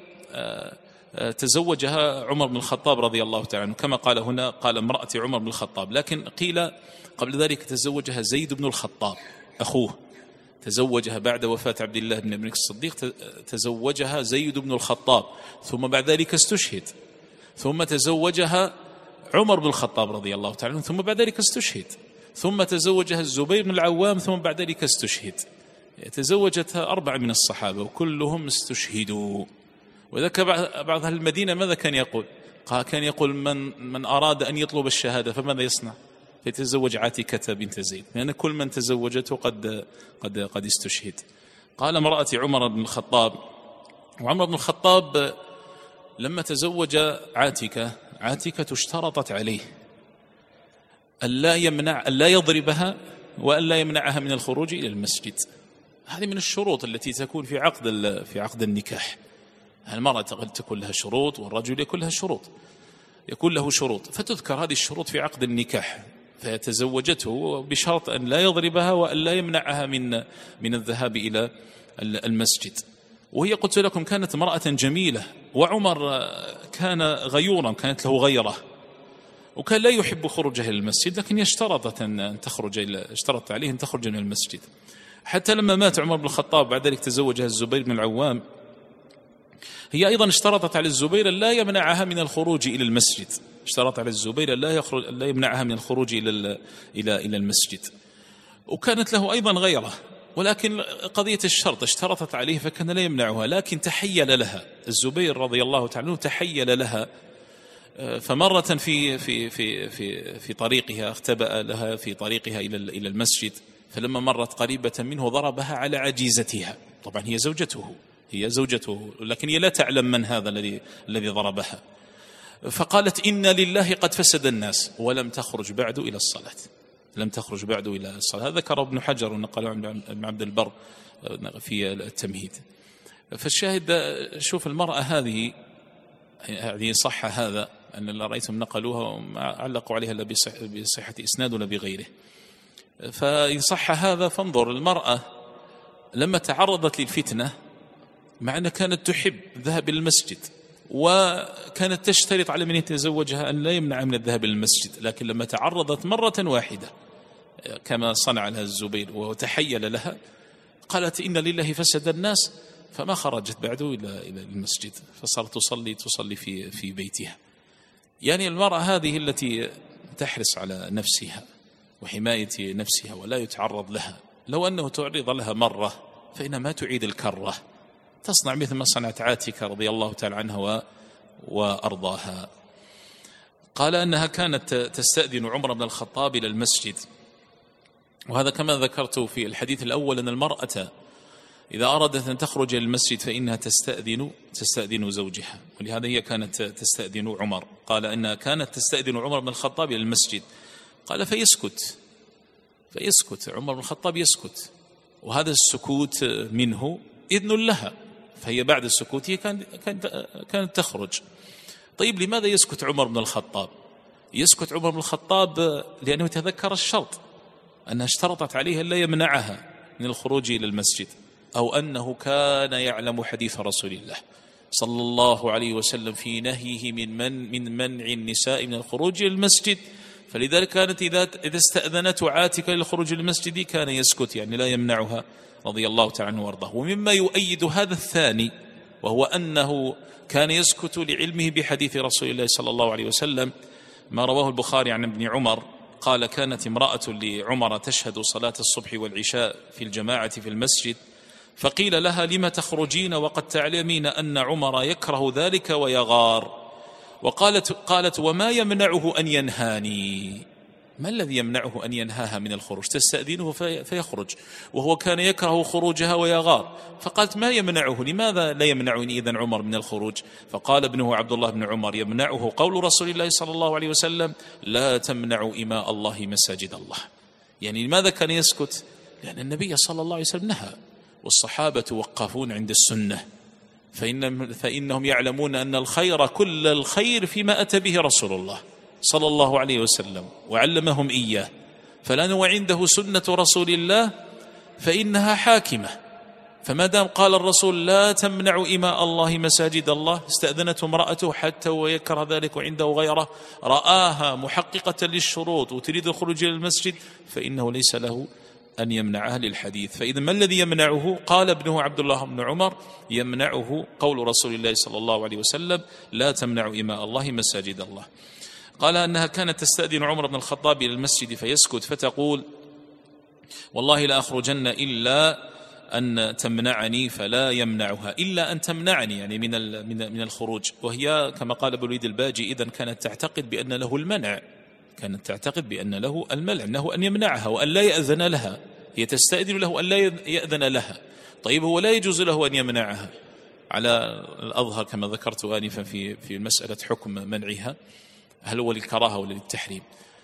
[SPEAKER 1] تزوجها عمر بن الخطاب رضي الله تعالى عنه، كما قال هنا، قال امرأة عمر بن الخطاب، لكن قيل قبل ذلك تزوجها زيد بن الخطاب أخوه، تزوجها بعد وفاة عبد الله بن أبي بكر الصديق، تزوجها زيد بن الخطاب، ثم بعد ذلك استشهد، ثم تزوجها عمر بن الخطاب رضي الله تعالى عنه، ثم بعد ذلك استشهد، ثم تزوجها الزبير بن العوام، ثم بعد ذلك استشهد. تزوجتها 4 من الصحابة وكلهم استشهدوا. وذكر بعض أهل المدينة ماذا كان يقول؟ كان يقول من أراد أن يطلب الشهادة فماذا يصنع؟ فيتزوج عاتكة بنت زيد، لأن كل من تزوجته قد استشهد. قال امرأة عمر بن الخطاب، وعمر بن الخطاب لما تزوج عاتكة اشترطت عليه ألا يضربها وألا يمنعها من الخروج إلى المسجد. هذه من الشروط التي تكون في عقد النكاح. المرأة تكون لها شروط، والرجل يكون له شروط، فتذكر هذه الشروط في عقد النكاح، فتزوجته بشرط أن لا يضربها وأن لا يمنعها من الذهاب إلى المسجد. وهي قلت لكم كانت امرأة جميلة، وعمر كان غيورا، كانت له غيرة، وكان لا يحب خروجها إلى المسجد، لكن اشترطت عليه أن تخرج من المسجد. حتى لما مات عمر بن الخطاب بعد ذلك تزوجها الزبير بن العوام، هي أيضا اشترطت على الزبير لا يمنعها من الخروج إلى المسجد، اشترط على الزبير لا يمنعها من الخروج إلى المسجد. وكانت له أيضا غيره، ولكن قضية الشرط اشترطت عليه فكان لا يمنعها، لكن تحيل لها الزبير رضي الله تعالى عنه، تحيل لها. فمرة في طريقها اختبأ لها في طريقها إلى المسجد، فلما مرت قريبة منه ضربها على عجيزتها. طبعا هي زوجته، لكن هي لا تعلم من هذا الذي ضربها. فقالت إن لله قد فسد الناس، ولم تخرج بعد إلى الصلاة. هذا ذكر ابن حجر ونقل عن ابن عبد البر في التمهيد. فالشاهد، شوف المرأة هذه صح هذا أن اللي رأيتم نقلوها وما علقوا عليها إلا بصحة إسناد ولا بغيره. فإن صح هذا، فانظر المرأة لما تعرضت للفتنة، مع أنها كانت تحب الذهاب إلى المسجد، وكانت تشترط على من يتزوجها أن لا يمنع من الذهاب إلى المسجد، لكن لما تعرضت مرة واحدة كما صنع لها الزبير وتحيل لها، قالت إن لله فسد الناس، فما خرجت بعد إلى المسجد، فصارت تصلي في بيتها. يعني المرأة هذه التي تحرص على نفسها وحماية نفسها ولا يتعرض لها، لو أنه تعرض لها مرة فإنها ما تعيد الكرة، تصنع مثل ما صنعت عاتكة رضي الله تعالى عنها وأرضاها. قال أنها كانت تستأذن عمر بن الخطاب إلى المسجد، وهذا كما ذكرت في الحديث الأول أن المرأة إذا أرادت أن تخرج إلى المسجد فإنها تستأذن زوجها، ولهذا هي كانت تستأذن عمر. قال أنها كانت تستأذن عمر بن الخطاب إلى المسجد، قال فيسكت عمر بن الخطاب يسكت، وهذا السكوت منه إذن لها، فهي بعد السكوت هي كانت تخرج. طيب لماذا يسكت عمر بن الخطاب؟ يسكت عمر بن الخطاب لأنه يتذكر الشرط، أنها اشترطت عليه لا يمنعها من الخروج إلى المسجد، أو أنه كان يعلم حديث رسول الله صلى الله عليه وسلم في نهيه من منع النساء من الخروج إلى المسجد، فلذلك كانت إذا استأذنته عاتكة للخروج إلى المسجد كان يسكت، يعني لا يمنعها رضي الله تعالى عنه وارضاه. ومما يؤيد هذا الثاني، وهو أنه كان يسكت لعلمه بحديث رسول الله صلى الله عليه وسلم، ما رواه البخاري عن ابن عمر قال كانت امرأة لعمر تشهد صلاة الصبح والعشاء في الجماعة في المسجد، فقيل لها لم تخرجين وقد تعلمين أن عمر يكره ذلك ويغار، قالت وما يمنعه أن ينهاني، ما الذي يمنعه أن ينهاها من الخروج؟ تستأذنه فيخرج، وهو كان يكره خروجها ويغار، فقالت ما يمنعه، لماذا لا يمنعني إذن عمر من الخروج؟ فقال ابنه عبد الله بن عمر يمنعه قول رسول الله صلى الله عليه وسلم لا تمنعوا إماء الله مساجد الله. يعني لماذا كان يسكت؟ لأن النبي صلى الله عليه وسلم نهى، والصحابة وقفون عند السنة، فإنهم يعلمون أن الخير كل الخير فيما أتى به رسول الله صلى الله عليه وسلم وعلمهم إياه، فلان وعنده سنة رسول الله فإنها حاكمة. فما دام قال الرسول لا تمنعوا إماء الله مساجد الله، استأذنته امرأته حتى ويكره ذلك وعنده غيره رآها محققة للشروط وتريد الخروج إلى المسجد، فإنه ليس له أن يمنعها للحديث. فإذا ما الذي يمنعه؟ قال ابنه عبد الله بن عمر يمنعه قول رسول الله صلى الله عليه وسلم لا تمنعوا إماء الله مساجد الله. قال أنها كانت تستأذن عمر بن الخطاب إلى المسجد فيسكت، فتقول والله لا أخرجن إلا أن تمنعني، فلا يمنعها إلا أن تمنعني، يعني من الخروج. وهي كما قال أبو الوليد الباجي إذن كانت تعتقد بأن له المنع، كانت تعتقد بأن له المنع، أنه أن يمنعها وأن لا يأذن لها. هي تستأذن له أن لا يأذن لها، طيب هو لا يجوز له أن يمنعها على الأظهر كما ذكرت آنفا في مسألة حكم منعها، هل هو للكراهة ولا للتحريم؟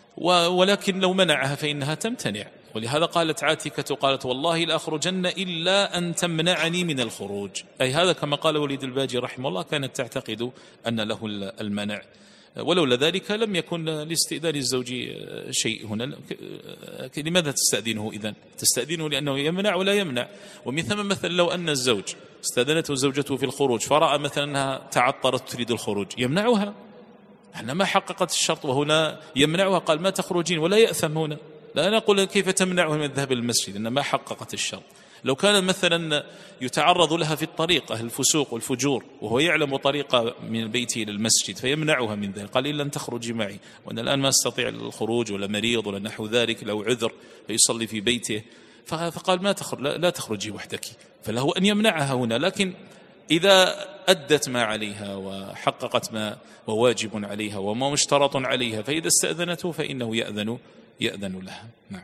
[SPEAKER 1] ولكن لو منعها فإنها تمتنع. ولهذا قالت عاتكة قالت والله لا أخرجن إلا أن تمنعني من الخروج، أي هذا كما قال وليد الباجي رحمه الله كانت تعتقد أن له المنع، ولولا ذلك لم يكن لاستئذان الزوج شيء هنا. لماذا تستأذنه إذن؟ تستأذنه لأنه يمنع ولا يمنع. ومن ثم مثلا لو أن الزوج استأذنته زوجته في الخروج فرأى مثلا أنها تعطرت تريد الخروج، يمنعها، أنها ما حققت الشرط، وهنا يمنعها قال ما تخرجين، ولا يأثم هنا. لا نقول كيف تمنعه من الذهاب للمسجد، إنما حققت الشرط. لو كان مثلا يتعرض لها في الطريق أهل الفسوق والفجور وهو يعلم طريقة من بيته إلى المسجد فيمنعها من ذلك، قال إلا أن تخرجي معي، وأنا الآن ما أستطيع الخروج ولا مريض ولا نحو ذلك، لو عذر فيصلي في بيته، فقال لا تخرجي وحدك، فله أن يمنعها هنا. لكن إذا أدت ما عليها وحققت ما وواجب عليها وما مشترط عليها، فإذا استأذنته فإنه يأذن لها. نعم.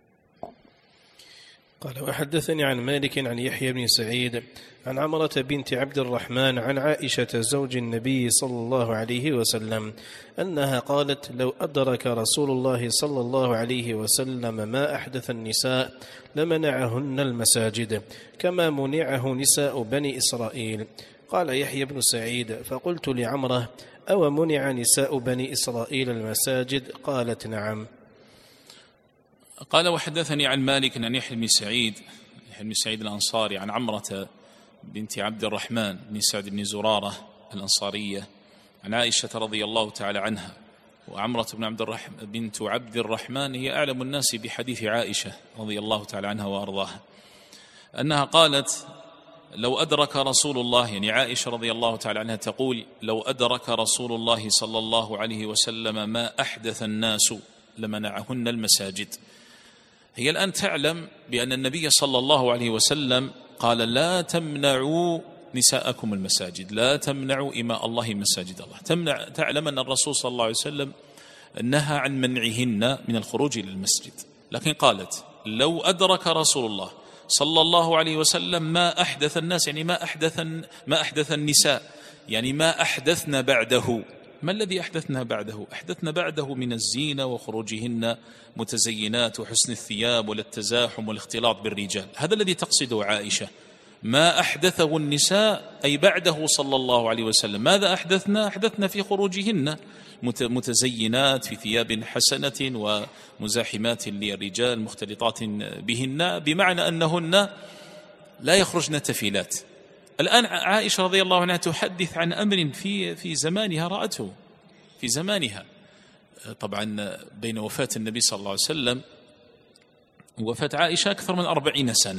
[SPEAKER 2] قال وحدثني عن مالك عن يحيى بن سعيد عن عمرة بنت عبد الرحمن عن عائشة زوج النبي صلى الله عليه وسلم أنها قالت لو أدرك رسول الله صلى الله عليه وسلم ما أحدث النساء لمنعهن المساجد كما منعه نساء بني إسرائيل. قال يحيى بن سعيد فقلت لعمرة أو منع نساء بني إسرائيل المساجد؟ قالت نعم.
[SPEAKER 1] قال وحدثني عن مالك عن يحيى بن سعيد الأنصاري عن عمرة بنت عبد الرحمن بن سعد بن زرارة الأنصارية عن عائشة رضي الله تعالى عنها. وعمرة بنت عبد الرحمن هي أعلم الناس بحديث عائشة رضي الله تعالى عنها وأرضاها، أنها قالت لو أدرك رسول الله، يعني عائشة رضي الله تعالى عنها تقول لو أدرك رسول الله صلى الله عليه وسلم ما أحدث الناس لمنعهن المساجد. هي الآن تعلم بأن النبي صلى الله عليه وسلم قال لا تمنعوا نساءكم المساجد، لا تمنعوا إماء الله مساجد الله. تعلم أن الرسول صلى الله عليه وسلم نهى عن منعهن من الخروج إلى المسجد، لكن قالت لو أدرك رسول الله صلى الله عليه وسلم ما أحدث الناس، يعني ما أحدث النساء، يعني ما أحدثنا بعده. ما الذي أحدثنا بعده؟ أحدثنا بعده من الزينة وخروجهن متزينات وحسن الثياب والتزاحم والاختلاط بالرجال، هذا الذي تقصده عائشة. ما أحدثه النساء أي بعده صلى الله عليه وسلم. ماذا أحدثنا في خروجهن متزينات في ثياب حسنة ومزاحمات للرجال مختلطات بهن، بمعنى أنهن لا يخرجن تفيلات. الآن عائشة رضي الله عنها تحدث عن أمر في زمانها رأته في زمانها. طبعا بين وفاة النبي صلى الله عليه وسلم ووفاة عائشة أكثر من 40 سنة.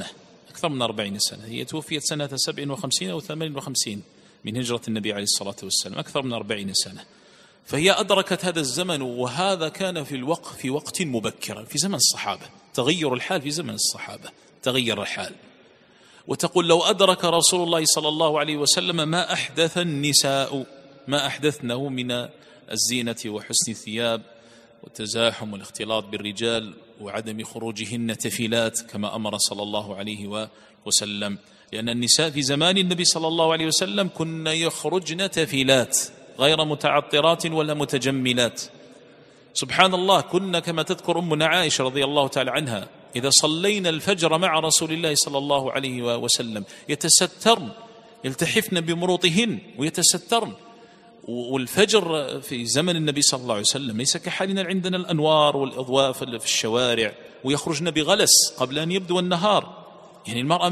[SPEAKER 1] هي توفيت سنة 57 أو 58 من هجرة النبي عليه الصلاة والسلام، أكثر من 40 سنة. فهي أدركت هذا الزمن، وهذا كان في وقت مبكر في زمن الصحابة، تغير الحال في زمن الصحابة، تغير الحال. وتقول لو أدرك رسول الله صلى الله عليه وسلم ما أحدث النساء، ما أحدثنه من الزينة وحسن الثياب والتزاحم والاختلاط بالرجال وعدم خروجهن تفيلات كما أمر صلى الله عليه وسلم، لأن النساء في زمان النبي صلى الله عليه وسلم كن يخرجن تفيلات غير متعطرات ولا متجملات. سبحان الله، كنا كما تذكر أمنا عائشة رضي الله تعالى عنها إذا صلينا الفجر مع رسول الله صلى الله عليه وسلم يتسترن، يلتحفن بمروطهن ويتسترن. والفجر في زمن النبي صلى الله عليه وسلم ليس كحالنا عندنا الأنوار والأضواء في الشوارع ويخرجن بغلس قبل أن يبدو النهار. يعني المرأة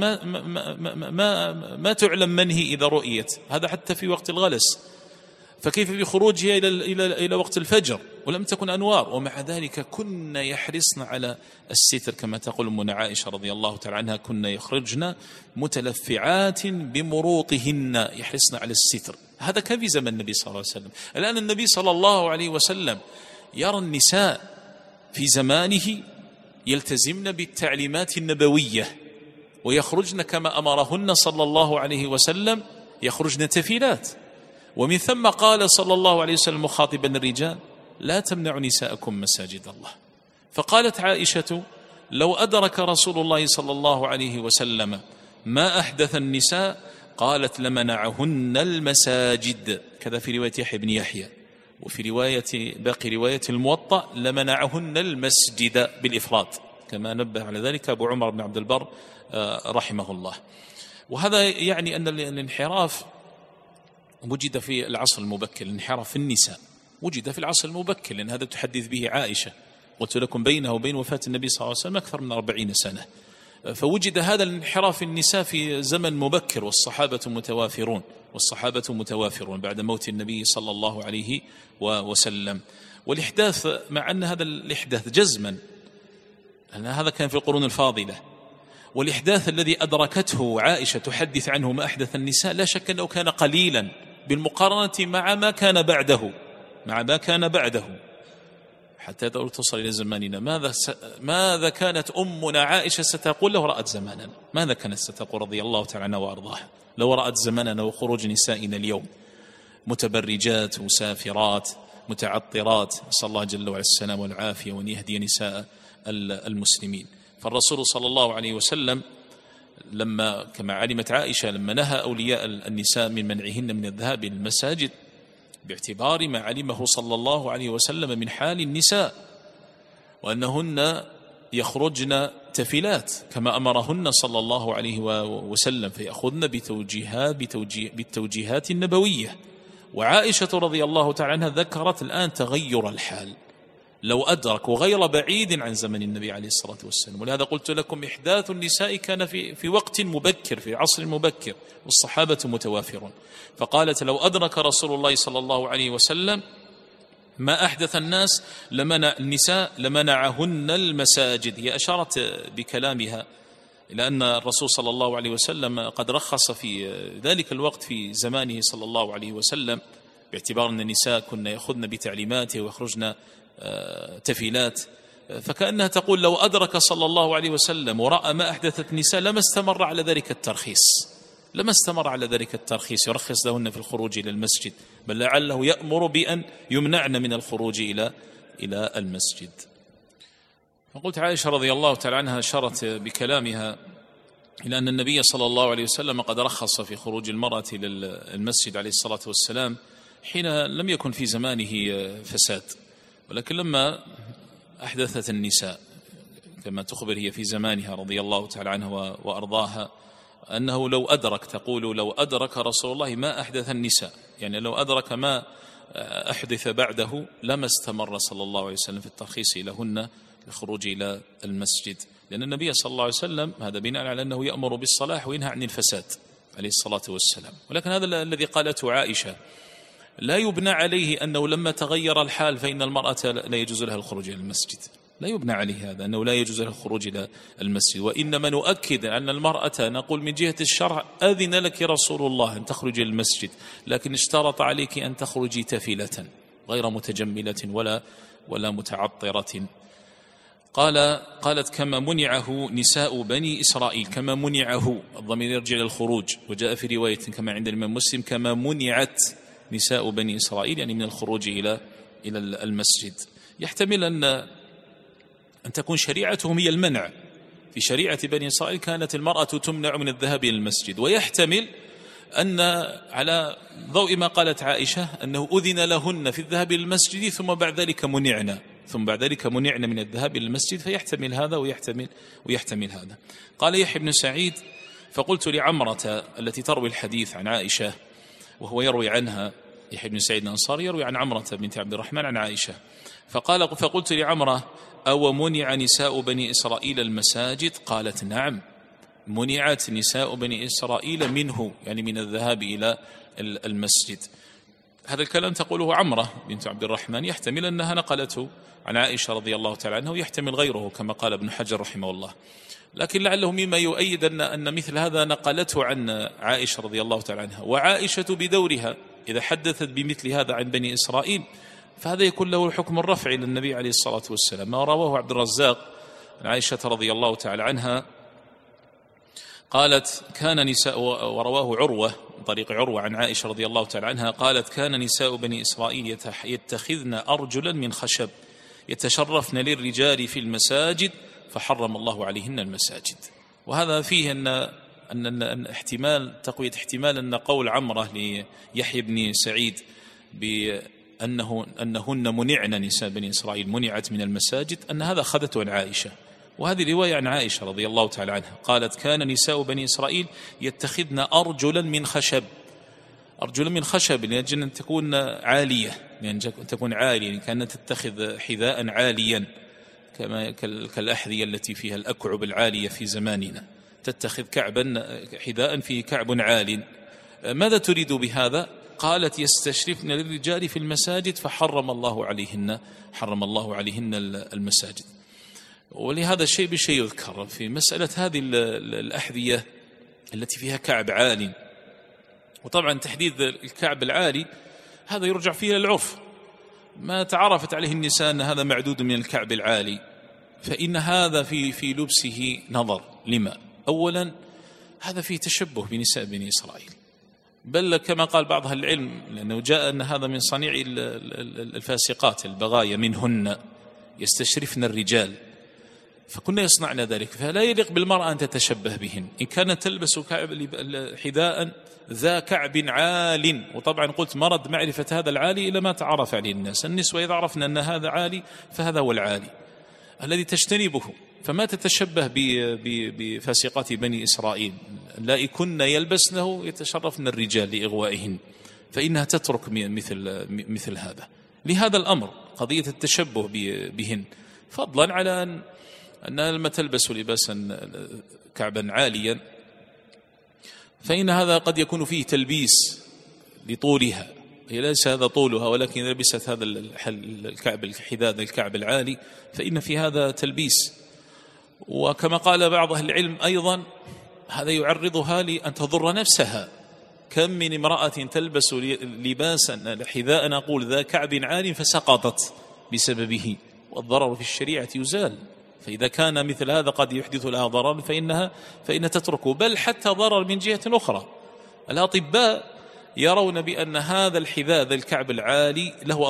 [SPEAKER 1] ما تعلم من هي إذا رؤيت، هذا حتى في وقت الغلس، فكيف بخروجها إلى وقت الفجر ولم تكن أنوار؟ ومع ذلك كن يحرصن على الستر كما تقول أمنا عائشة رضي الله تعالى عنها، كن يخرجن متلفعات بمروطهن، يحرصن على الستر. هذا كان في زمن النبي صلى الله عليه وسلم. الآن النبي صلى الله عليه وسلم يرى النساء في زمانه يلتزمن بالتعليمات النبوية ويخرجن كما أمرهن صلى الله عليه وسلم، يخرجن تفيلات. ومن ثم قال صلى الله عليه وسلم مخاطبا الرجال: لا تمنعوا نساءكم مساجد الله. فقالت عائشة: لو أدرك رسول الله صلى الله عليه وسلم ما أحدث النساء قالت لمنعهن المساجد. كذا في رواية يحيى بن يحيى، وفي رواية باقي رواية الموطأ لمنعهن المسجد بالإفراد، كما نبه على ذلك أبو عمر بن عبد البر رحمه الله. وهذا يعني أن الانحراف وجد في العصر المبكر، الانحراف في النساء وجد في العصر المبكر، لأن هذا تحدث به عائشة، قلت لكم بينه وبين وفاة النبي صلى الله عليه وسلم أكثر من 40 سنة، فوجد هذا الانحراف في النساء في زمن مبكر، والصحابة متوافرون بعد موت النبي صلى الله عليه وسلم. والإحداث، مع أن هذا الإحداث جزما، لأن هذا كان في القرون الفاضلة، والإحداث الذي أدركته عائشة تحدث عنه ما أحدث النساء لا شك أنه كان قليلا بالمقارنة مع ما كان بعده حتى تصل إلى زماننا. ماذا كانت أمنا عائشة ستقول لو رأت زماننا؟ ماذا كانت ستقول رضي الله تعالى عنها وأرضاها لو رأت زماننا وخروج نسائنا اليوم متبرجات مسافرات متعطرات؟ نسأل الله جل وعلا السلام والعافية، وأن يهدي نساء المسلمين. فالرسول صلى الله عليه وسلم لما كما علمت عائشة لما نهى أولياء النساء من منعهن من الذهاب إلى المساجد باعتبار ما علمه صلى الله عليه وسلم من حال النساء، وأنهن يخرجن تفلات كما أمرهن صلى الله عليه وسلم، فيأخذن بالتوجيهات النبوية. وعائشة رضي الله تعالى عنها ذكرت الآن تغير الحال، لو أدرك، وغير بعيد عن زمن النبي عليه الصلاة والسلام. ولهذا قلت لكم إحداث النساء كان في وقت مبكر، في عصر مبكر، والصحابة متوافرون. فقالت: لو أدرك رسول الله صلى الله عليه وسلم ما أحدث النساء لمنعهن المساجد. هي أشارت بكلامها إلى أن الرسول صلى الله عليه وسلم قد رخص في ذلك الوقت في زمانه صلى الله عليه وسلم، باعتبار أن النساء كن يأخذن بتعليماته ويخرجن تفيلات. فكأنها تقول: لو أدرك صلى الله عليه وسلم ورأى ما أحدثت النساء لما استمر على ذلك الترخيص، يرخص لهن في الخروج إلى المسجد، بل لعله يأمر بأن يمنعن من الخروج إلى المسجد. فقلت عائشة رضي الله تعالى عنها أشارت بكلامها إلى أن النبي صلى الله عليه وسلم قد رخص في خروج المرأة إلى المسجد عليه الصلاة والسلام حين لم يكن في زمانه فساد، ولكن لما أحدثت النساء كما تخبر هي في زمانها رضي الله تعالى عنها وأرضاها، أنه لو أدرك رسول الله ما أحدث النساء، يعني لو أدرك ما أحدث بعده لما استمر صلى الله عليه وسلم في الترخيص لهن للخروج إلى المسجد، لأن النبي صلى الله عليه وسلم هذا بناء على أنه يأمر بالصلاح وينهى عن الفساد عليه الصلاة والسلام. ولكن هذا الذي قالته عائشة لا يبنى عليه أنه لما تغير الحال فإن المرأة لا يجوز لها الخروج إلى المسجد، لا يبنى عليه هذا أنه لا يجوز لها الخروج إلى المسجد، وإنما نؤكد أن المرأة نقول من جهة الشرع أذن لك رسول الله أن تخرج إلى المسجد، لكن اشترط عليك أن تخرجي تفلة غير متجملة ولا متعطرة. قالت: كما منعه نساء بني إسرائيل، كما منعه الضمير يرجع إلى الخروج، وجاء في رواية كما عند الإمام مسلم كما منعت نساء بني إسرائيل، يعني من الخروج إلى المسجد. يحتمل أن تكون شريعتهم هي المنع. في شريعة بني إسرائيل كانت المرأة تمنع من الذهاب إلى المسجد، ويحتمل أن على ضوء ما قالت عائشة أنه أذن لهن في الذهاب إلى المسجد ثم بعد ذلك منعنا من الذهاب إلى المسجد، فيحتمل هذا ويحتمل هذا. قال يحيى بن سعيد: فقلت لعمرة التي تروي الحديث عن عائشة، وهو يروي عنها، يحيى بن سعيد الأنصاري يروي عن عمرة بنت عبد الرحمن عن عائشة، فقلت لعمرة: أو منع نساء بني إسرائيل المساجد؟ قالت: نعم، منعت نساء بني إسرائيل منه، يعني من الذهاب إلى المسجد. هذا الكلام تقوله عمرة بنت عبد الرحمن، يحتمل أنها نقلته عن عائشة رضي الله تعالى عنها، ويحتمل غيره كما قال ابن حجر رحمه الله. لكن لعله مما يؤيد أن مثل هذا نقلته عن عائشة رضي الله تعالى عنها، وعائشة بدورها إذا حدثت بمثل هذا عن بني إسرائيل فهذا يكون له الحكم الرفع إلى النبي عليه الصلاة والسلام. ما رواه عبد الرزاق عن عائشة رضي الله تعالى عنها قالت: كان نساء، ورواه عروة من طريق عروة عن عائشة رضي الله تعالى عنها قالت: كان نساء بني إسرائيل يتخذن أرجلا من خشب يتشرفن للرجال في المساجد فحرم الله عليهن المساجد. وهذا فيه أن احتمال تقوية احتمال أن قول عمرة ليحيى بن سعيد أنهن منعن، نساء بني إسرائيل منعت من المساجد، أن هذا أخذته عن عائشة. وهذه رواية عن عائشة رضي الله تعالى عنها قالت: كان نساء بني إسرائيل يتخذن أرجلا من خشب، أرجلا من خشب لأجل أن تكون عالية، لأن تكون عالية، كانت تتخذ حذاء عاليا كما كالأحذية التي فيها الأكعب العالية في زماننا، تتخذ حذاء فيه كعب عال. ماذا تريد بهذا؟ قالت: يستشرفن للرجال في المساجد فحرم الله عليهن المساجد. ولهذا الشيء بشيء يذكر في مسألة هذه الأحذية التي فيها كعب عالي. وطبعا تحديد الكعب العالي هذا يرجع فيه للعرف، ما تعرفت عليه النساء أن هذا معدود من الكعب العالي، فإن هذا في لبسه نظر. لما؟ أولا هذا فيه تشبه بنساء بني إسرائيل، بل كما قال بعض أهل العلم لأنه جاء أن هذا من صنيع الفاسقات البغايا منهن يستشرفن الرجال، فكنا يصنعن ذلك، فلا يليق بالمرأة أن تتشبه بهن إن كانت تلبس حذاء ذا كعب عال. وطبعا قلت مرض معرفة هذا العالي إلى ما تعرف عليه الناس. النسوة إذا عرفنا أن هذا عالي فهذا هو العالي الذي تجتنبه، فما تتشبه بفاسقات بني إسرائيل اللائي كن يلبسنه يتشرفن الرجال لإغوائهن، فإنها تترك مثل هذا. لهذا الأمر قضية التشبه بهن، فضلا على أنها لما تلبس لباسا كعبا عاليا فإن هذا قد يكون فيه تلبيس لطولها، هي ليس هذا طولها، ولكن لبست هذا الحذاء الكعب العالي فإن في هذا تلبيس. وكما قال بعض أهل العلم أيضا هذا يعرضها لأن تضر نفسها. كم من امرأة تلبس لباسا حذاء نقول ذا كعب عال فسقطت بسببه، والضرر في الشريعة يزال. فإذا كان مثل هذا قد يحدث لها ضرر فإن تتركه، بل حتى ضرر من جهة أخرى. الأطباء يرون بأن هذا الحذاء ذا الكعب العالي له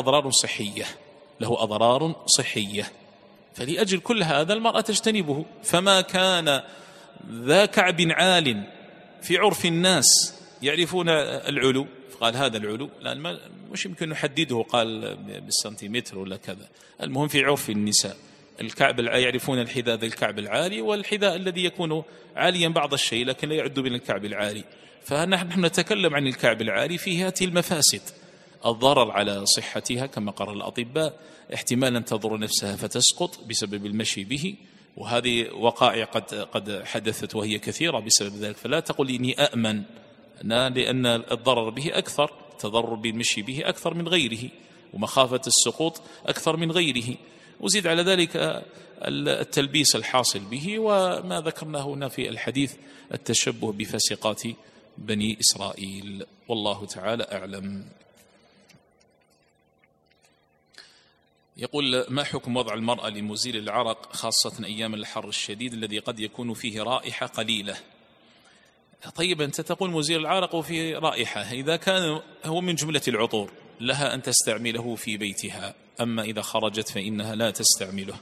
[SPEAKER 1] أضرار صحية، فلأجل كل هذا المرأة تجتنبه. فما كان ذا كعب عال في عرف الناس يعرفون العلو، فقال هذا العلو، لأن مش يمكن نحدده قال بالسنتيمتر ولا كذا، المهم في عرف النساء الكعب يعرفون الحذاء ذا الكعب العالي والحذاء الذي يكون عاليا بعض الشيء لكن لا يعد من الكعب العالي. فنحن نتكلم عن الكعب العالي فيه هذه المفاسد، الضرر على صحتها كما قرر الأطباء، احتمال أن تضر نفسها فتسقط بسبب المشي به، وهذه وقائع قد حدثت وهي كثيرة بسبب ذلك. فلا تقل إني أأمن، لأن الضرر به أكثر، تضرر بالمشي به أكثر من غيره، ومخافة السقوط أكثر من غيره. وزيد على ذلك التلبيس الحاصل به، وما ذكرناه هنا في الحديث التشبه بفاسقات بني إسرائيل. والله تعالى أعلم. يقول: ما حكم وضع المرأة لمزيل العرق خاصة أيام الحر الشديد الذي قد يكون فيه رائحة قليلة؟ طيب أنت تقول مزيل العرق وفيه رائحة، إذا كان هو من جملة العطور لها أن تستعمله في بيتها أما إذا خرجت فإنها لا تستعمله.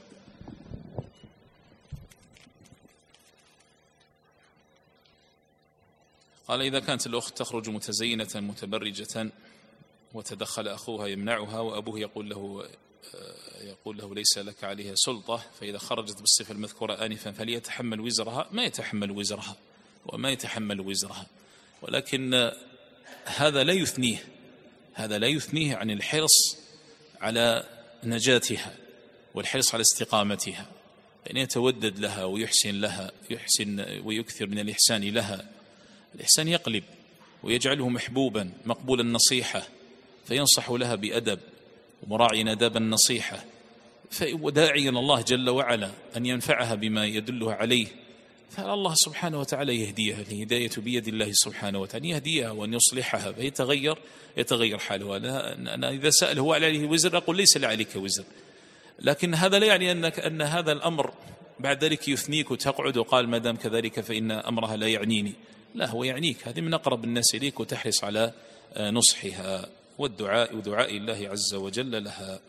[SPEAKER 1] قال: إذا كانت الأخت تخرج متزينة متبرجة وتدخل أخوها يمنعها وأبوه يقول له ليس لك عليها سلطة، فإذا خرجت بالصفة المذكورة آنفا فليتحمل وزرها. ما يتحمل وزرها وما يتحمل وزرها، ولكن هذا لا يثنيه عن الحرص على نجاتها والحرص على استقامتها، أن يتودد لها ويحسن ويكثر من الإحسان لها. الإحسان يقلب ويجعله محبوبا مقبول النصيحة، فينصح لها بأدب ومراعي آداب النصيحة، وداعيا الله جل وعلا أن ينفعها بما يدلها عليه، فالله سبحانه وتعالى يهديها. الهداية بيد الله سبحانه وتعالى، يهديها وأن يصلحها يتغير حالها. أنا إذا سأل هو عليه وزر أقول ليس عليك وزر، لكن هذا لا يعني أن هذا الأمر بعد ذلك يثنيك وتقعد وقال ما دام كذلك فإن أمرها لا يعنيني. لا، هو يعنيك، هذه من أقرب الناس إليك، وتحرص على نصحها ودعاء الله عز وجل لها.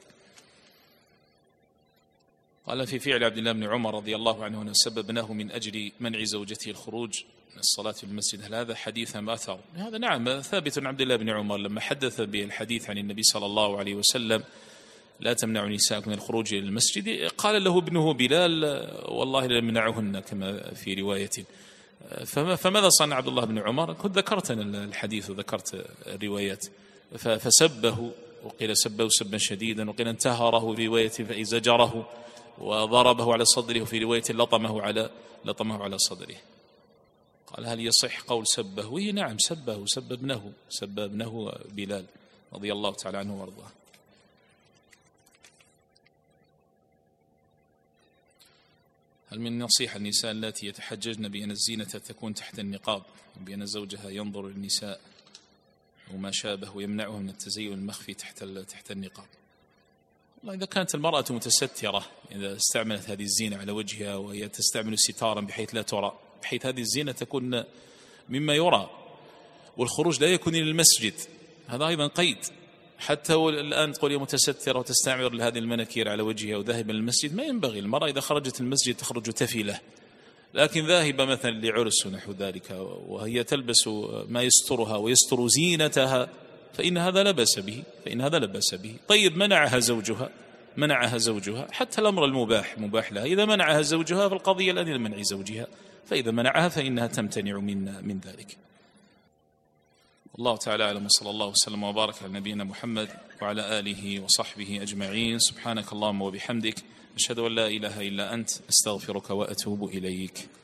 [SPEAKER 1] قال: في فعل عبد الله بن عمر رضي الله عنه أنه سببناه من أجل منع زوجته الخروج من الصلاة في المسجد. هل هذا حديث أم أثر؟ هذا نعم ثابت عن عبد الله بن عمر لما حدث بالحديث عن النبي صلى الله عليه وسلم: لا تمنعوا نساءكم من الخروج إلى المسجد. قال له ابنه بلال: والله لا يمنعهن، كما في رواية. فماذا صنع عبد الله بن عمر؟ كنت ذكرتنا الحديث وذكرت الروايات، فسبه، وقيل سبه سبا شديدا، وقيل انتهره في رواية فزجره وضربه على صدره، وفي رواية لطمه على صدره. قال: هل يصح قول سبه؟ وهي نعم سبه، سب ابنه بلال رضي الله تعالى عنه وارضاه. هل من نصيحة النساء التي يتحججن بأن الزينة تكون تحت النقاب، وبأن زوجها ينظر للنساء وما شابه ويمنعه من التزين المخفي تحت النقاب؟ والله إذا كانت المرأة متسترة، إذا استعملت هذه الزينة على وجهها وهي تستعمل ستارا بحيث لا ترى، بحيث هذه الزينة تكون مما يرى، والخروج لا يكون إلى المسجد، هذا أيضا قيد. حتى الآن تقول هي متسترة وتستعمل لهذه المناكير على وجهها وذاهبة للمسجد، ما ينبغي. المرأة إذا خرجت المسجد تخرج تفلة، لكن ذاهبة مثلا لعرس ونحو ذلك وهي تلبس ما يسترها ويستر زينتها فإن هذا لا بأس به. طيب منعها زوجها حتى الأمر المباح مباح لها، إذا منعها زوجها فالقضية الآن لمنع زوجها، فإذا منعها فإنها تمتنع من ذلك. الله تعالى أعلم، صلى الله وسلم وبارك على نبينا محمد وعلى آله وصحبه أجمعين. سبحانك اللهم وبحمدك، أشهد أن لا إله إلا أنت، أستغفرك وأتوب إليك.